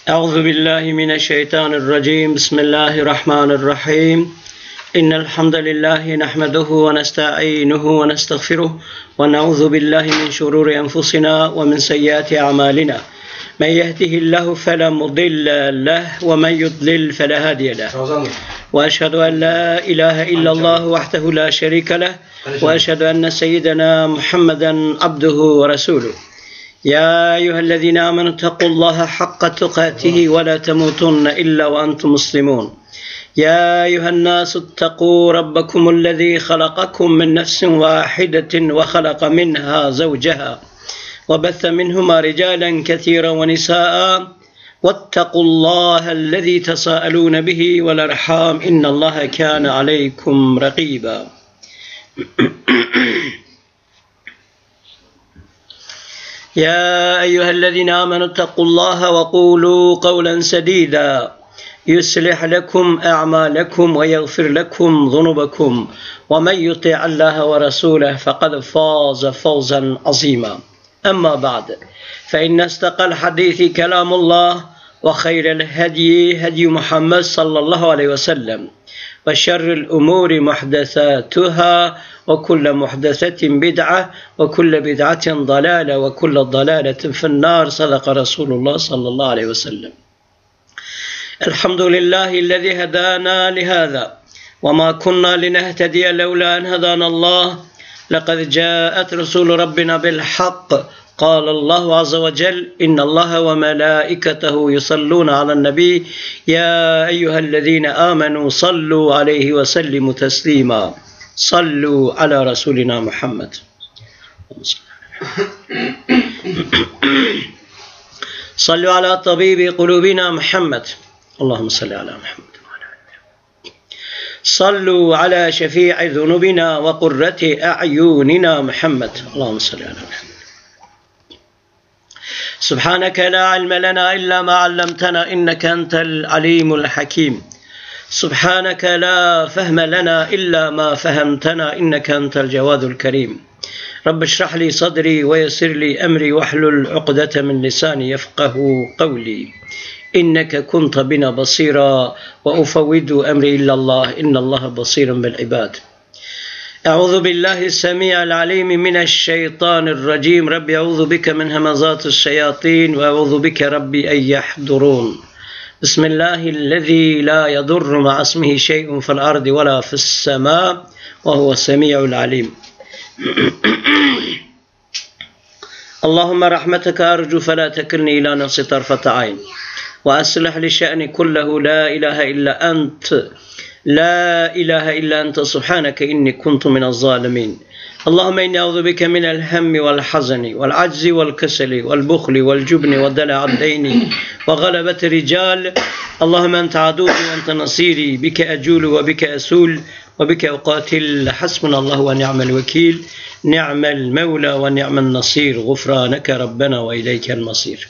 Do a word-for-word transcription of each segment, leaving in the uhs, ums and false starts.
أعوذ بالله من الشيطان الرجيم بسم الله الرحمن الرحيم إن الحمد لله نحمده ونستعينه ونستغفره ونعوذ بالله من شرور أنفسنا ومن سيئات أعمالنا من يهده الله فلا مضل له ومن يضلل فلا هادي له وأشهد أن لا إله إلا الله وحده لا شريك له وأشهد أن سيدنا محمدا عبده ورسوله يا أيها الذين آمنوا اتقوا الله حق تقاته ولا تموتن إلا وأنتم مسلمون يا أيها الناس اتقوا ربكم الذي خلقكم من نفس واحدة وخلق منها زوجها وبث منهما رجالا كثيرا ونساء واتقوا الله الذي تساءلون به والأرحام إن الله كان عليكم رقيبا يا أيها الذين آمنوا اتقوا الله وقولوا قولا سديدا يصلح لكم أعمالكم ويغفر لكم ذنوبكم ومن يطع الله ورسوله فقد فاز فوزا عظيما أما بعد فإن استقى الحديث كلام الله وخير الهدي هدي محمد صلى الله عليه وسلم وشر الأمور محدثاتها وكل محدثة بدعة وكل بدعة ضلالة وكل ضلالة في النار صدق رسول الله صلى الله عليه وسلم الحمد لله الذي هدانا لهذا وما كنا لنهتدي لولا أن هدانا الله لقد جاءت رسول ربنا بالحق قال الله عز وجل إن الله وملائكته يصلون على النبي يا أيها الذين آمنوا صلوا عليه وسلموا تسليما صلوا على رسولنا محمد صلوا على طبيب قلوبنا محمد اللهم صل على محمد صلوا على شفيع ذنوبنا وقرة أعيننا محمد اللهم صل على محمد سبحانك لا علم لنا إلا ما علمتنا إنك أنت العليم الحكيم سبحانك لا فهم لنا إلا ما فهمتنا إنك أنت الجواد الكريم رب اشرح لي صدري ويسر لي أمري واحلل عقدة من لساني يفقه قولي إنك كنت بنا بصيرا وأفوض أمري إلا الله إن الله بصير بالعباد أعوذ بالله السميع العليم من الشيطان الرجيم ربي أعوذ بك من همزات الشياطين وأعوذ بك ربي أن يحضرون بسم الله الذي لا يضر مع اسمه شيء في الأرض ولا في السماء وهو السميع العليم اللهم رحمتك أرجو فلا تكلني إلى نفسي طرفة عين وأصلح لشأني كله لا إله إلا أنت لا إله إلا أنت سبحانك إني كنت من الظالمين اللهم إني أعوذ بك من الهم والحزن والعجز والكسل والبخل والجبن ودلع الدين وغلبة الرجال اللهم أنت عدوي وأنت نصيري بك أجول وبك أسول وبك أقاتل حسبنا الله ونعم الوكيل نعم المولى ونعم النصير غفرانك ربنا وإليك المصير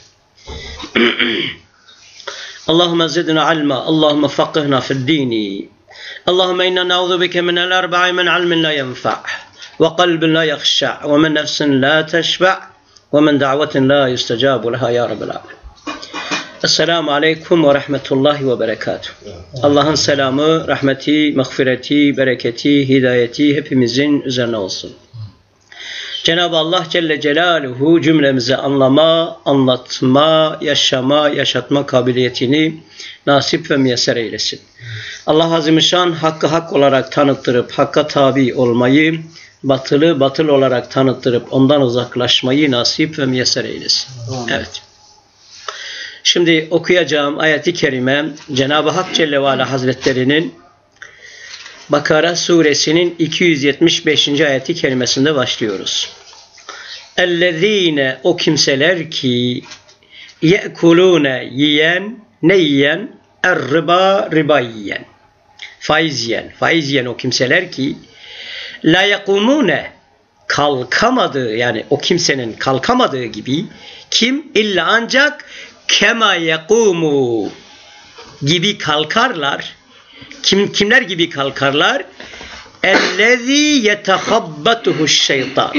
اللهم زدنا علما اللهم فقهنا في الدين اللهم إنا نعوذ بك من الأربع من علم لا ينفع وقلب لا يخشع ومن نفس لا تشبع ومن دعوة لا يستجاب لها يا رب العالمين. Esselamu Aleyküm ve Rahmetullahi ve Berekatuhu. Allah'ın selamı, rahmeti, mağfireti, bereketi, hidayeti hepimizin üzerine olsun. Cenab-ı Allah Celle Celaluhu cümlemize anlama, anlatma, yaşama, yaşatma kabiliyetini nasip ve müyesser eylesin. Allah Azimüşşan hakkı hak olarak tanıttırıp hakka tabi olmayı, batılı batıl olarak tanıttırıp ondan uzaklaşmayı nasip ve müyesser eylesin. Evet. Şimdi okuyacağım ayet-i kerime Cenab-ı Hak Celle ve Ala Hazretleri'nin Bakara suresinin iki yüz yetmiş beşinci ayeti kerimesinde başlıyoruz. Ellezine o kimseler ki yekulune yiyen ne yiyen er-riba riba yiyen faiz yiyen faiz yiyen o kimseler ki la yakumune kalkamadığı yani o kimsenin kalkamadığı gibi kim illa ancak kema yakumu gibi kalkarlar. Kim kimler gibi kalkarlar? Ellezî yetehabbatuhu'ş-şeytan.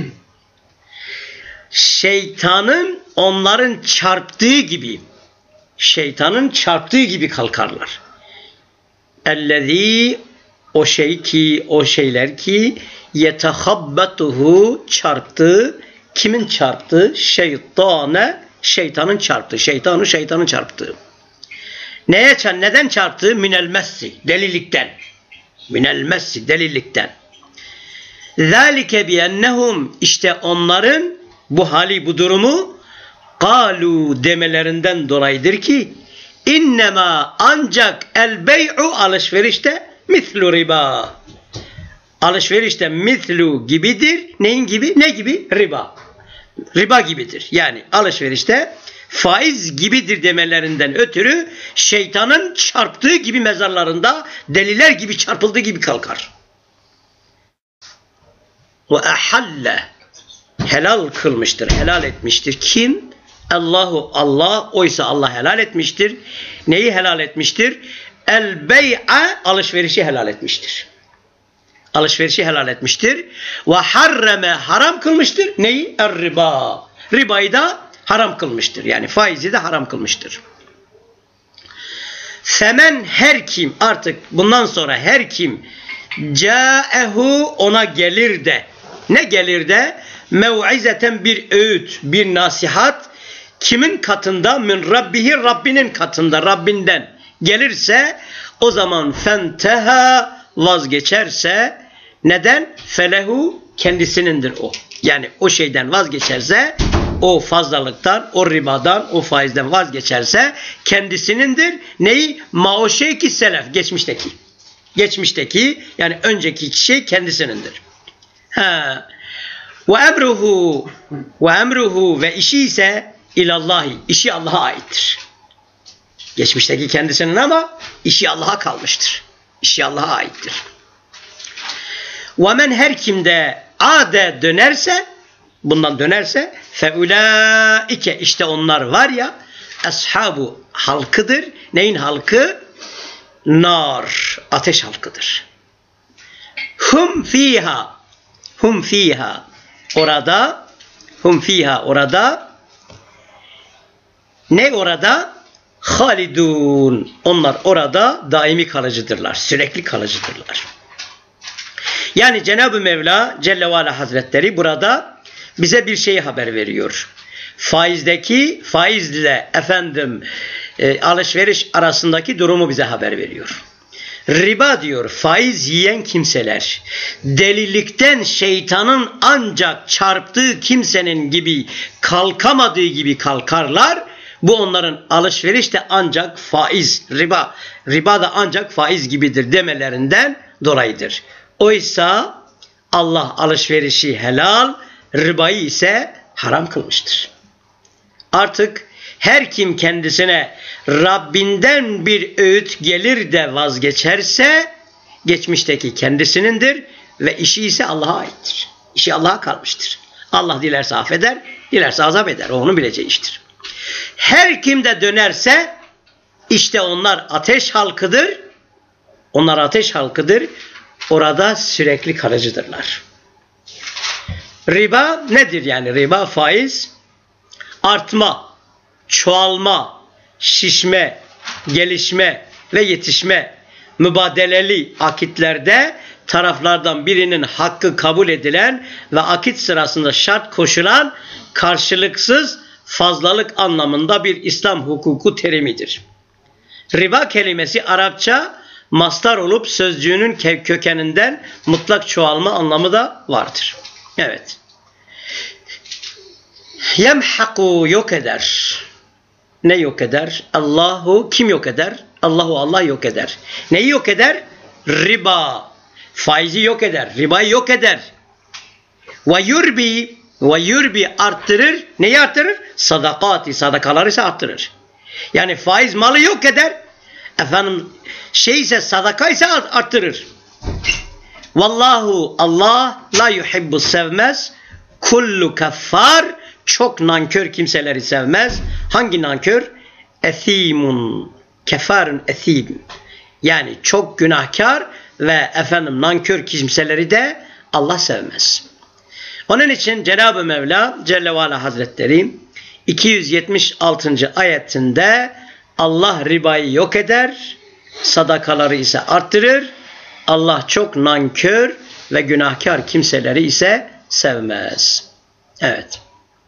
Şeytanın onların çarptığı gibi. şeytanın çarptığı gibi kalkarlar. Ellezî, o şey ki, o şeyler ki yetehabbatuhu, çarptı. Kimin çarptı? Şeytane, şeytanın çarptı. Şeytanı şeytanın çarptı. Neye çarptı? Neden çarptı? Minel messi, delilikten. Minel messi, delilikten. Zalike biennehum, işte onların bu hali, bu durumu kalu demelerinden dolayıdır ki innema, ancak el bey'u, alışverişte mislu riba. Alışverişte mislu gibidir. Neyin gibi? Ne gibi? Riba. Riba gibidir. Yani alışverişte faiz gibidir demelerinden ötürü şeytanın çarptığı gibi mezarlarında deliler gibi çarpıldığı gibi kalkar. Ve ahalle, helal kılmıştır, helal etmiştir. Kim? Allahu, Allah. Oysa Allah helal etmiştir. Neyi helal etmiştir? El bey'a, alışverişi helal etmiştir. Alışverişi helal etmiştir. Ve harreme, haram kılmıştır. Neyi? Er riba. Ribayı da haram kılmıştır. Yani faizi de haram kılmıştır. Femen, her kim, artık bundan sonra her kim câehu, ona gelir de, ne gelir de? Mev'izeten, bir öğüt, bir nasihat, kimin katında? Min Rabbihi, Rabbinin katında, Rabbinden gelirse, o zaman fenteha, vazgeçerse, neden? Felehu, kendisinindir o. Yani o şeyden vazgeçerse, o fazlalıktan, o ribadan, o faizden vazgeçerse kendisinindir. Neyi? Ma, o şey ki selef, geçmişteki. Geçmişteki, yani önceki şey kendisinindir. Ha. Ve emruhu, ve emruhu, ve işi ise ilallahi, işi Allah'a aittir. Geçmişteki kendisinin ama işi Allah'a kalmıştır. İşi Allah'a aittir. Ve men, her kimde ade, dönerse, bundan dönerse, feulaike, işte onlar var ya, ashabu, halkıdır. Neyin halkı? Nar, ateş halkıdır. Hum fiha, hum fiha, orada, hum fiha, orada, ne orada? Halidun, onlar orada daimi kalıcıdırlar, sürekli kalıcıdırlar. Yani Cenab-ı Mevla Celle ve Ala Hazretleri burada bize bir şeyi haber veriyor. Faizdeki, faizle efendim e, alışveriş arasındaki durumu bize haber veriyor. Riba diyor, faiz yiyen kimseler, delilikten şeytanın ancak çarptığı kimsenin gibi kalkamadığı gibi kalkarlar. Bu onların alışverişte ancak faiz, riba, riba da ancak faiz gibidir demelerinden dolayıdır. Oysa Allah alışverişi helal, ribayı ise haram kılmıştır. Artık her kim kendisine Rabbinden bir öğüt gelir de vazgeçerse, geçmişteki kendisinindir ve işi ise Allah'a aittir. İşi Allah'a kalmıştır. Allah dilerse affeder, dilerse azap eder. O onun bileceği iştir. Her kim de dönerse, işte onlar ateş halkıdır. Onlar ateş halkıdır. Orada sürekli kalıcıdırlar. Riba nedir yani? Riba, faiz, artma, çoğalma, şişme, gelişme ve yetişme, mübadeleli akitlerde taraflardan birinin hakkı kabul edilen ve akit sırasında şart koşulan karşılıksız fazlalık anlamında bir İslam hukuku terimidir. Riba kelimesi Arapça mastar olup sözcüğünün kökeninden mutlak çoğalma anlamı da vardır. Evet. Yemhaku, yok eder. Ne yok eder? Allahu, kim yok eder? Allahu, Allah yok eder. Neyi yok eder? Riba. Faizi yok eder. Ribayı yok eder. Ve yurbi, ve yurbi arttırır. Neyi arttırır? Sadakati, sadakaları ise arttırır. Yani faiz malı yok eder. Efendim şey ise, sadaka ise arttırır. Vallahu, Allah la yuhibbu, sevmez. Kullu keffar, çok nankör kimseleri sevmez. Hangi nankör? Ethimun, kefarun ethim. Yani çok günahkar ve efendim nankör kimseleri de Allah sevmez. Onun için Cenab-ı Mevla Celle ve Ala Hazretleri iki yüz yetmiş altıncı ayetinde Allah ribayı yok eder, sadakaları ise arttırır. Allah çok nankör ve günahkar kimseleri ise sevmez. Evet.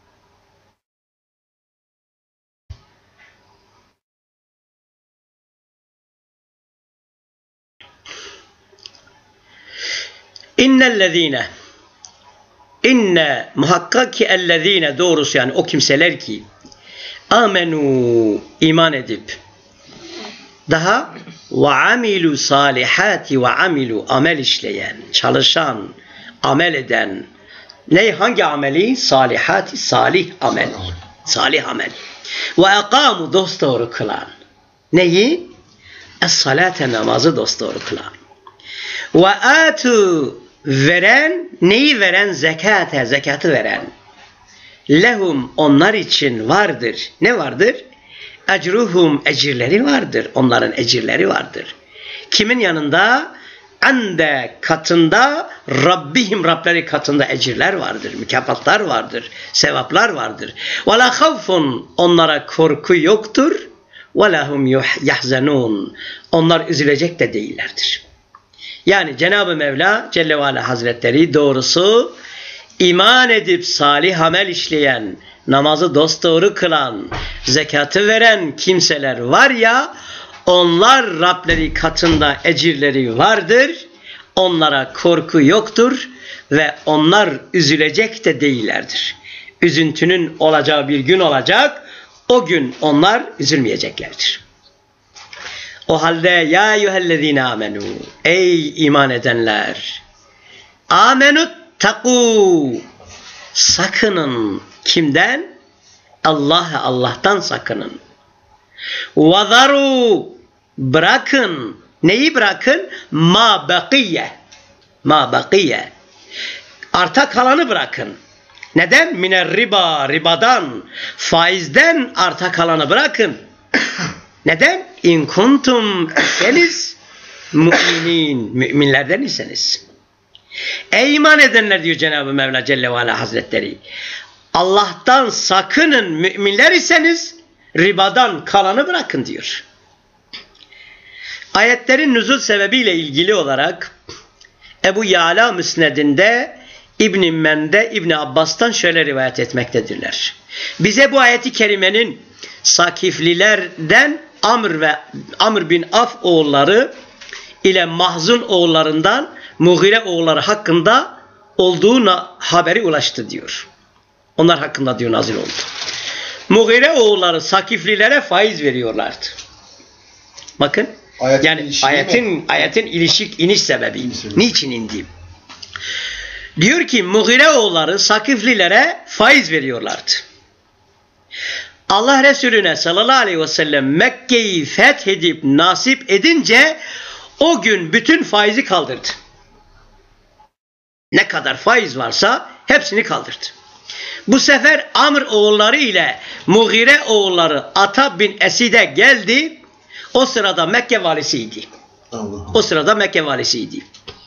İnnellezîne İnne muhakkak ki ellezîne doğrusu yani o kimseler ki amenu iman edip daha ve amilu salihati ve amilu amel işleyen, çalışan, amel eden ne hangi ameli? Salihati salih amel. Salih amel. Ve aqamu dosdoğru kılan. Neyi? Es-salate namazı dosdoğru kılan. Ve atu veren, neyi veren? Zekate, zekatı veren. Lehum onlar için vardır. Ne vardır? Ecruhum ecirleri vardır. Onların ecirleri vardır. Kimin yanında? Ande katında Rabbihim Rableri katında ecirler vardır. Mükafatlar vardır. Sevaplar vardır. Ve la havfun onlara korku yoktur. Ve lahum yahzanun onlar üzülecek de değillerdir. Yani Cenab-ı Mevla Celle ve Ala Hazretleri doğrusu iman edip salih amel işleyen, namazı dosdoğru kılan, zekatı veren kimseler var ya, onlar Rableri katında ecirleri vardır, onlara korku yoktur ve onlar üzülecek de değillerdir. Üzüntünün olacağı bir gün olacak, o gün onlar üzülmeyeceklerdir. O halde ya eyyühellezine amenu, ey iman edenler, amenut taku, sakının kimden? Allah'a, Allah'tan sakının. Vazaru, bırakın. Neyi bırakın? Ma bakiye. Ma bakiye. Arta kalanı bırakın. Neden? Miner riba, ribadan, faizden arta kalanı bırakın. Neden? İn kuntum iseniz müminin, müminlerden iseniz. Ey iman edenler diyor Cenab-ı Mevla Celle ve Ala Hazretleri. Allah'tan sakının müminler iseniz ribadan kalanı bırakın diyor. Ayetlerin nüzul sebebiyle ilgili olarak Ebu Ya'la Müsned'inde İbn-i Mende İbn Abbas'tan şöyle rivayet etmektedirler. Bize bu ayeti kerimenin Sakiflilerden Amr ve Amr bin Af oğulları ile Mahzun oğullarından Mughire oğulları hakkında olduğuna haberi ulaştı diyor. Onlar hakkında diyor nazil oldu. Mughire oğulları Sakiflilere faiz veriyorlardı. Bakın ayetin yani ayetin ayetin ilişik iniş sebebi. Niçin indi? Diyor ki Mughire oğulları Sakiflilere faiz veriyorlardı. Allah Resulüne sallallahu aleyhi ve sellem Mekke'yi fethedip nasip edince o gün bütün faizi kaldırdı. Ne kadar faiz varsa hepsini kaldırdı. Bu sefer Amr oğulları ile Mughire oğulları Atab bin Esid'e geldi. O sırada Mekke valisiydi. Allah. O sırada Mekke valisiydi.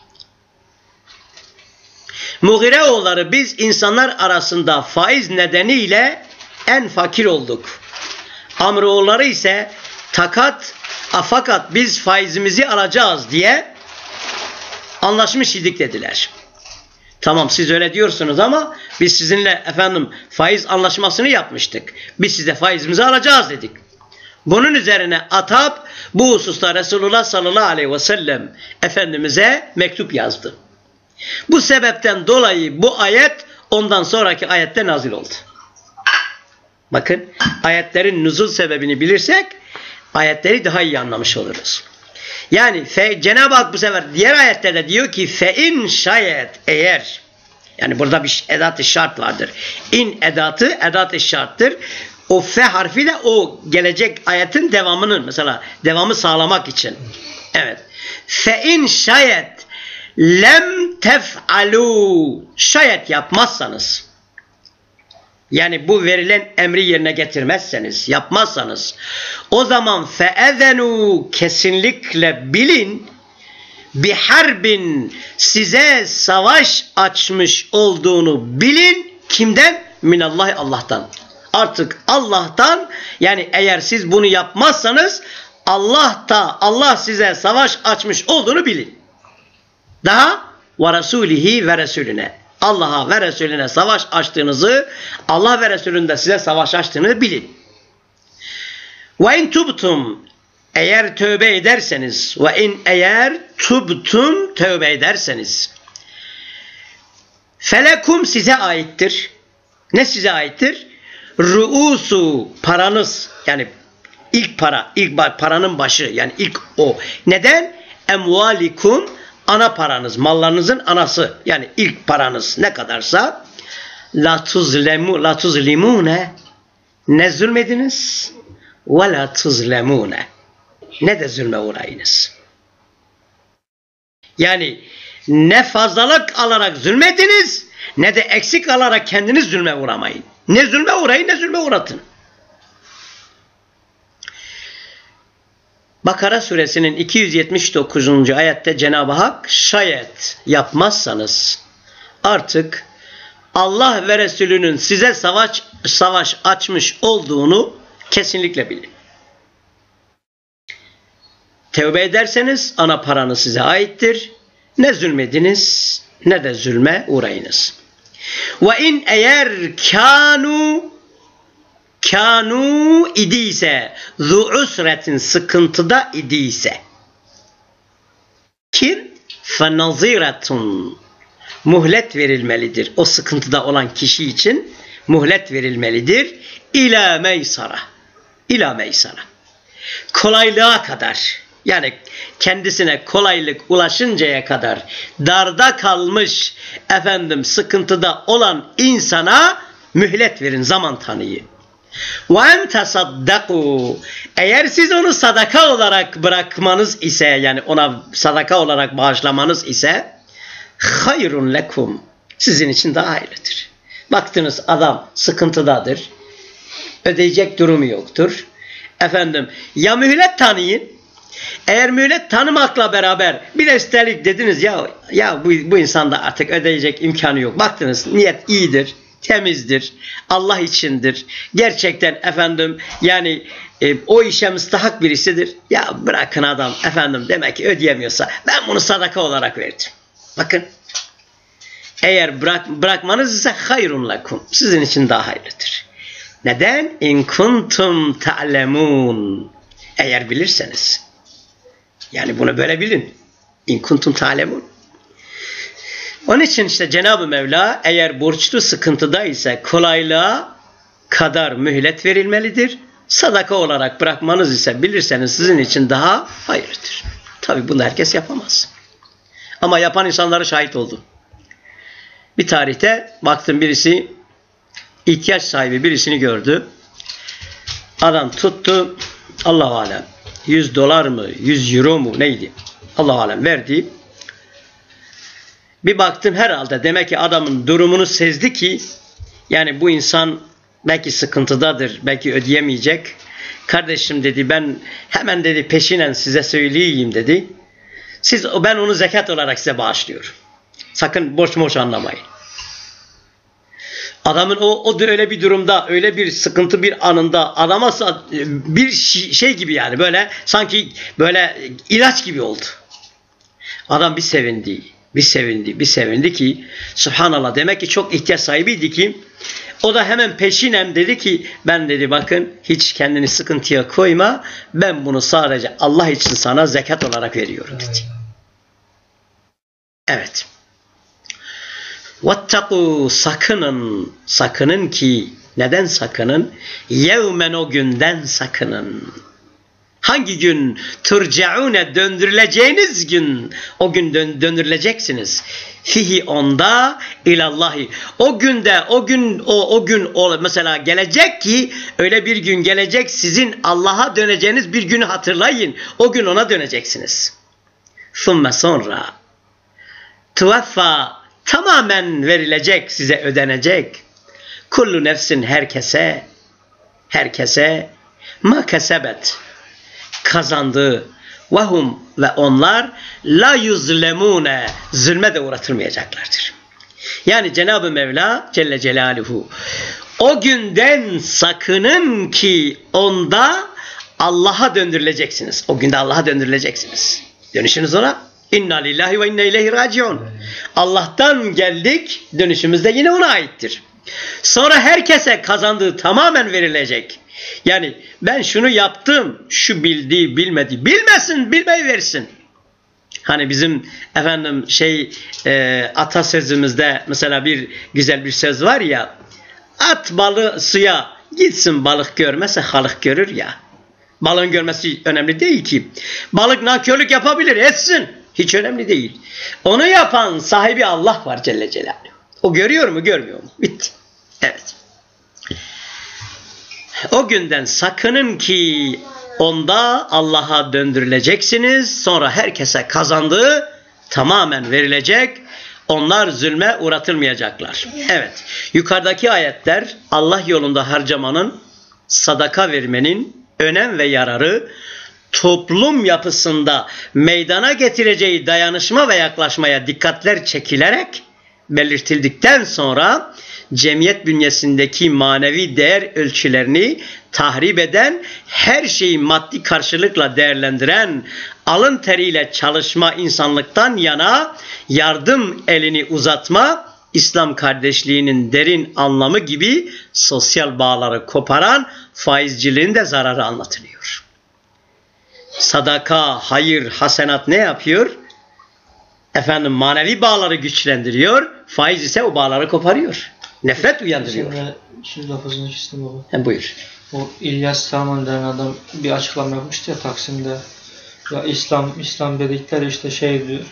Mughire oğulları biz insanlar arasında faiz nedeniyle en fakir olduk. Amr oğulları ise takat fakat biz faizimizi alacağız diye anlaşmış idik dediler. Tamam siz öyle diyorsunuz ama biz sizinle efendim faiz anlaşmasını yapmıştık. Biz size faizimizi alacağız dedik. Bunun üzerine Atab bu hususta Resulullah sallallahu aleyhi ve sellem Efendimiz'e mektup yazdı. Bu sebepten dolayı bu ayet ondan sonraki ayette nazil oldu. Bakın ayetlerin nüzul sebebini bilirsek ayetleri daha iyi anlamış oluruz. Yani fe, Cenab-ı Hak bu sefer diğer ayette de diyor ki fe in şayet eğer yani burada bir edat-ı şart vardır. İn edatı edat-ı şarttır. O fe harfi de o gelecek ayetin devamının mesela devamı sağlamak için. Evet. Fe in şayet lem tef'alu şayet yapmazsanız yani bu verilen emri yerine getirmezseniz, yapmazsanız o zaman fe'ezenu kesinlikle bilin biharbin size savaş açmış olduğunu bilin. Kimden? Minallahi Allah'tan. Artık Allah'tan, yani eğer siz bunu yapmazsanız Allah da Allah size savaş açmış olduğunu bilin. Daha ve Resulihi ve Resulüne. Allah'a ve Resulüne savaş açtığınızı, Allah ve Resulünün de size savaş açtığını bilin. Ve in tubtum, eğer tövbe ederseniz, ve in eğer tubtum, tövbe ederseniz, felekum, size aittir. Ne size aittir? Ruusu, paranız, yani ilk para, ilk paranın başı, yani ilk o. Neden? Emvalikum, ana paranız, mallarınızın anası, yani ilk paranız ne kadarsa, la tuzlemu, la tuzlimune, ne zulmediniz? Ve la tuzlemune, ne de zulme uğrayınız. Yani ne fazlalık alarak zulmediniz, ne de eksik alarak kendiniz zulme uğramayın. Ne zulme uğrayın, ne zulme uğratın. Bakara suresinin iki yüz yetmiş dokuzuncu ayette Cenab-ı Hak, şayet yapmazsanız artık Allah ve Resulünün size savaş savaş açmış olduğunu kesinlikle bilin. Tevbe ederseniz ana paranız size aittir. Ne zulmediniz, ne de zulme uğrayınız. Ve in eğer kanu kanu idiyse, zu usretin, sıkıntıda idiyse, kim? Fenaziratun, muhlet verilmelidir. O sıkıntıda olan kişi için muhlet verilmelidir. İlâ meysara, İlâ meysara, kolaylığa kadar, yani kendisine kolaylık ulaşıncaya kadar darda kalmış, efendim sıkıntıda olan insana mühlet verin, zaman tanıyın. وَاَنْ تَصَدَّقُوا, eğer siz onu sadaka olarak bırakmanız ise, yani ona sadaka olarak bağışlamanız ise, hayrun lekum, sizin için daha hayırlıdır. Baktınız adam sıkıntıdadır, ödeyecek durumu yoktur. Efendim ya mühlet tanıyın, eğer mühlet tanımakla beraber bir de üstelik dediniz ya ya bu, bu insanda artık ödeyecek imkanı yok. Baktınız niyet iyidir, temizdir, Allah içindir. Gerçekten efendim yani e, o işe müstahak birisidir. Ya bırakın adam efendim, demek ki ödeyemiyorsa ben bunu sadaka olarak verdim. Bakın, eğer bırak, bırakmanız ise hayrun lekum, sizin için daha hayırlıdır. Neden? İn kuntum ta'lemun, eğer bilirseniz. Yani bunu böyle bilin. İn kuntum ta'lemun. Onun için işte Cenab-ı Mevla eğer borçlu sıkıntıda ise kolaylığa kadar mühlet verilmelidir. Sadaka olarak bırakmanız ise bilirseniz sizin için daha hayırlıdır. Tabi bunu herkes yapamaz. Ama yapan insanlara şahit oldum. Bir tarihte baktım, birisi ihtiyaç sahibi birisini gördü. Adam tuttu, Allah-u alem yüz dolar mı, yüz euro mu neydi? Allah-u alem verdi. Bir baktım herhalde demek ki adamın durumunu sezdi ki yani bu insan belki sıkıntıdadır, belki ödeyemeyecek. Kardeşim dedi, ben hemen dedi peşinen size söyleyeyim dedi. Siz, ben onu zekat olarak size bağışlıyorum. Sakın boş boş anlamayın. Adamın o, o da öyle bir durumda, öyle bir sıkıntı bir anında adama bir şey gibi, yani böyle sanki böyle ilaç gibi oldu. Adam bir sevindi, bir sevindi, bir sevindi ki subhanallah, demek ki çok ihtiyaç sahibiydi ki o da hemen peşinen dedi ki ben dedi bakın hiç kendini sıkıntıya koyma, ben bunu sadece Allah için sana zekat olarak veriyorum dedi. Evet. وَاتَّقُوا, sakının, sakının ki, neden sakının? يَوْمَنْ, o günden sakının. Hangi gün? تُرْجَعُونَ, döndürüleceğiniz gün. O gün dön, döndürüleceksiniz. Fihi, onda, ilallahi. O günde, o gün, o, o gün o, mesela gelecek ki, öyle bir gün gelecek, sizin Allah'a döneceğiniz bir günü hatırlayın. O gün ona döneceksiniz. ثُمَّ sonra تُوَفَّى, tamamen verilecek, size ödenecek. Kullu nefsin, herkese, herkese ma kesebet, kazandığı, vahum, ve onlar la yuzlemune, zulme de uğratılmayacaklardır. Yani Cenab-ı Mevla Celle Celaluhu O günden sakının ki onda Allah'a döndürüleceksiniz. O günde Allah'a döndürüleceksiniz. Dönüşünüz ona. İnna lillahi ve inna ileyhi raciun. Allah'tan geldik, dönüşümüz de yine ona aittir. Sonra herkese kazandığı tamamen verilecek. Yani ben şunu yaptım, şu bildiği bilmedi. Bilmesin, bilmeyi versin. Hani bizim efendim şey e, atasözümüzde mesela bir güzel bir söz var ya, at balığı suya gitsin, balık görmese halık görür ya. Balığın görmesi önemli değil ki. Balık nankörlük yapabilir, etsin. Hiç önemli değil. Onu yapan sahibi Allah var Celle Celaluhu. O görüyor mu, görmüyor mu? Bitti. Evet. O günden sakının ki onda Allah'a döndürüleceksiniz. Sonra herkese kazandığı tamamen verilecek. Onlar zulme uğratılmayacaklar. Evet. Yukarıdaki ayetler Allah yolunda harcamanın, sadaka vermenin önem ve yararı, toplum yapısında meydana getireceği dayanışma ve yaklaşmaya dikkatler çekilerek belirtildikten sonra cemiyet bünyesindeki manevi değer ölçülerini tahrip eden, her şeyi maddi karşılıkla değerlendiren, alın teriyle çalışma, insanlıktan yana yardım elini uzatma, İslam kardeşliğinin derin anlamı gibi sosyal bağları koparan faizciliğin de zararı anlatılıyor. Sadaka, hayır, hasenat ne yapıyor? Efendim manevi bağları güçlendiriyor, faiz ise o bağları koparıyor. Nefret uyandırıyor. Şimdi lafızını kestim baba. He, buyur. O İlyas Salman denen adam bir açıklama yapmıştı ya Taksim'de. Ya İslam İslam dedikleri işte şey diyor.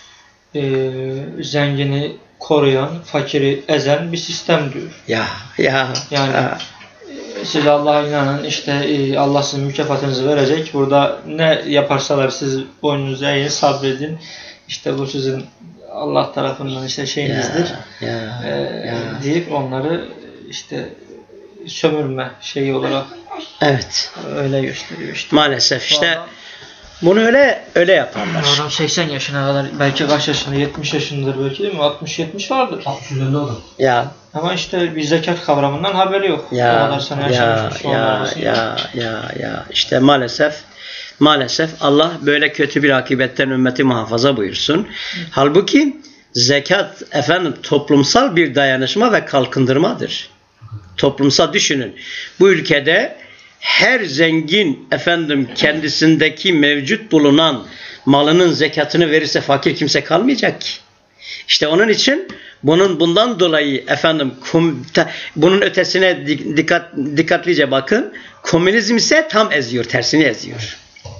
E, zengini koruyan, fakiri ezen bir sistem diyor. Ya ya. Yani ya. Siz Allah'a inanın, işte Allah sizin mükafatınızı verecek. Burada ne yaparsalar siz boynunuzu eğin, sabredin. İşte bu sizin Allah tarafından işte şeyinizdir. Ya, ya, ee, ya. deyip onları işte sömürme şeyi olarak Evet. öyle gösteriyor işte. Maalesef işte Vallahi, bunu öyle öyle yaparlar. adam seksen yaşına kadar, belki kaç yaşında, yetmiş yaşındadır belki, değil mi? altmış yetmiş vardır. altmış üzerinde olur. Ya. Ama işte bir zekat kavramından haberi yok. Ya, o kadar sene ya, yaşamış ya, ya, ya, ya, işte maalesef, maalesef Allah böyle kötü bir akibetten ümmeti muhafaza buyursun. Halbuki zekat efendim toplumsal bir dayanışma ve kalkındırmadır. Toplumsal düşünün. Bu ülkede her zengin efendim kendisindeki mevcut bulunan malının zekatını verirse fakir kimse kalmayacak ki. İşte onun için bunun bundan dolayı efendim bunun ötesine dikkat dikkatlice bakın. Komünizm ise tam eziyor, tersini eziyor.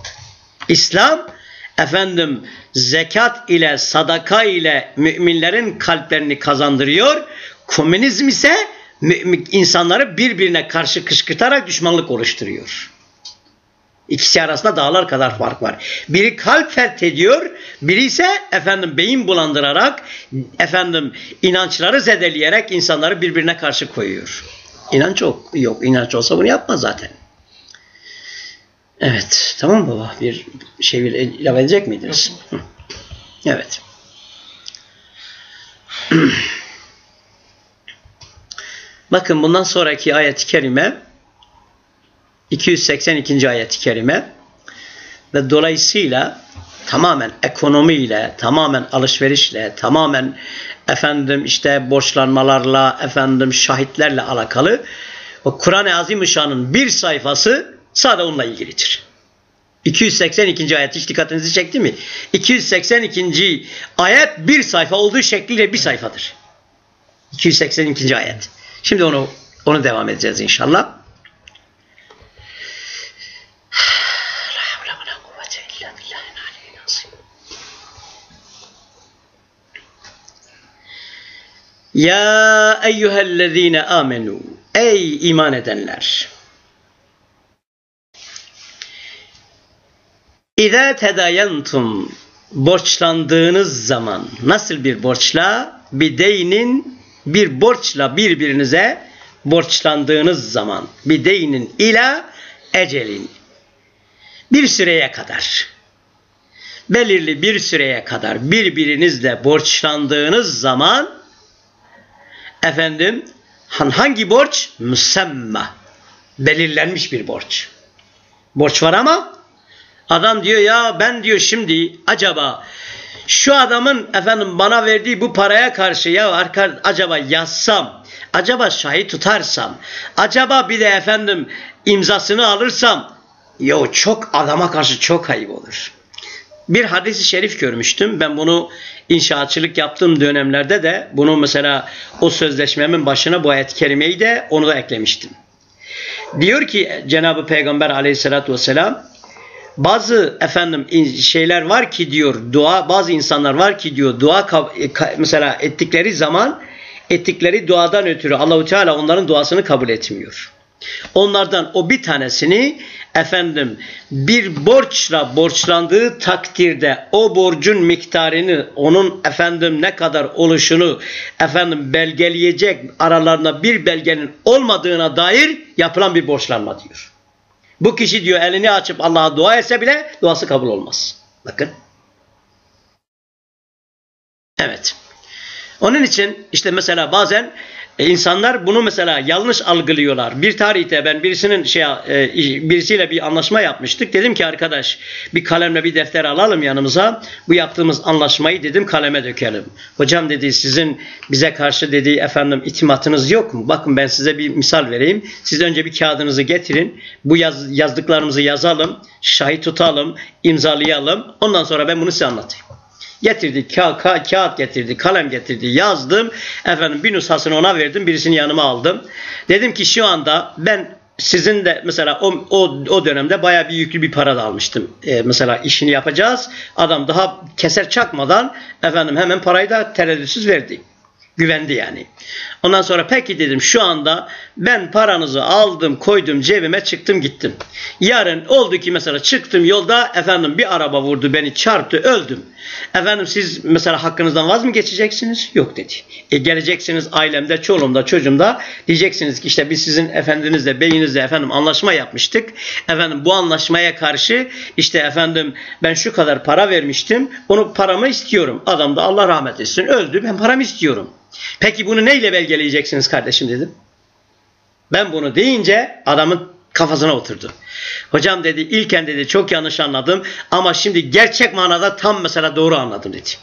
İslam efendim zekat ile sadaka ile müminlerin kalplerini kazandırıyor. Komünizm ise insanları birbirine karşı kışkırtarak düşmanlık oluşturuyor. İkisi arasında dağlar kadar fark var. Biri kalp fethediyor, biri ise efendim beyin bulandırarak, efendim inançları zedeleyerek insanları birbirine karşı koyuyor. İnanç yok. Yok, inanç olsa bunu yapmaz zaten. Evet, tamam baba. Bir şey ilave edecek miydiniz? Hı. Evet. Bakın bundan sonraki ayet-i kerime iki yüz seksen ikinci ayet-i kerime ve dolayısıyla tamamen ekonomiyle, tamamen alışverişle, tamamen efendim işte borçlanmalarla, efendim şahitlerle alakalı o Kur'an-ı Azimüşşan'ın bir sayfası sadece onunla ilgilidir. iki yüz seksen ikinci ayet hiç dikkatinizi çekti mi? iki yüz seksen ikinci ayet bir sayfa olduğu şekliyle bir sayfadır. iki yüz seksen ikinci ayet. Şimdi onu onu devam edeceğiz inşallah. Ya eyyühellezine amenu, ey iman edenler, İzâ tedayentum, borçlandığınız zaman, nasıl bir borçla? Bideynin, bir borçla birbirinize borçlandığınız zaman, bideynin ila ecelin, bir süreye kadar, belirli bir süreye kadar birbirinizle borçlandığınız zaman efendim Hangi borç? Müsemme. Belirlenmiş bir borç. Borç var ama adam diyor ya ben diyor şimdi acaba şu adamın efendim bana verdiği bu paraya karşı ya arka, acaba yazsam, acaba şahit tutarsam, acaba bir de efendim imzasını alırsam, yo çok adama karşı çok ayıp olur. Bir hadis-i şerif görmüştüm. Ben bunu inşaatçılık yaptığım dönemlerde de bunu mesela o sözleşmemin başına bu ayet-i kerimeyi de onu da eklemiştim. Diyor ki Cenab-ı Peygamber aleyhissalatü vesselam bazı efendim şeyler var ki diyor dua bazı insanlar var ki diyor dua mesela ettikleri zaman ettikleri duadan ötürü Allahu Teala onların duasını kabul etmiyor. Onlardan o bir tanesini efendim bir borçla borçlandığı takdirde o borcun miktarını onun efendim ne kadar oluşunu efendim belgeleyecek aralarında bir belgenin olmadığına dair yapılan bir borçlanma diyor. Bu kişi diyor elini açıp Allah'a dua etse bile duası kabul olmaz. Bakın. Evet. Onun için işte mesela bazen e, insanlar bunu mesela yanlış algılıyorlar. Bir tarihte ben birisinin şey e, birisiyle bir anlaşma yapmıştık. Dedim ki arkadaş bir kalemle bir defter alalım yanımıza. Bu yaptığımız anlaşmayı dedim kaleme dökelim. Hocam dedi sizin bize karşı dedi efendim itimatınız yok mu? Bakın ben size bir misal vereyim. Siz önce bir kağıdınızı getirin. Bu yaz, yazdıklarımızı yazalım. Şahit tutalım. İmzalayalım. Ondan sonra ben bunu size anlatayım. Getirdi, ka ka kağıt getirdi, kalem getirdi, yazdım. Efendim bir nüshasını ona verdim, birisini yanıma aldım. Dedim ki şu anda ben sizin de mesela o, o, o dönemde bayağı bir yüklü bir para da almıştım. Ee, mesela işini yapacağız. Adam daha keser çakmadan efendim hemen parayı da tereddütsüz verdi. Güvendi yani. Ondan sonra peki dedim şu anda ben paranızı aldım koydum cebime çıktım gittim. Yarın oldu ki mesela çıktım yolda efendim bir araba vurdu beni çarptı öldüm. Efendim siz mesela hakkınızdan vaz mı geçeceksiniz? Yok dedi. E geleceksiniz ailemde çoluğumda çocuğumda diyeceksiniz ki işte biz sizin efendinizle beyinizle efendim anlaşma yapmıştık. Efendim bu anlaşmaya karşı işte efendim ben şu kadar para vermiştim onu paramı istiyorum. Adam da Allah rahmet etsin öldü ben paramı istiyorum. Peki bunu neyle belgeleyeceksiniz kardeşim dedim. Ben bunu deyince adamın kafasına oturdu. Hocam dedi ilken dedi çok yanlış anladım ama şimdi gerçek manada tam mesela doğru anladım dedi.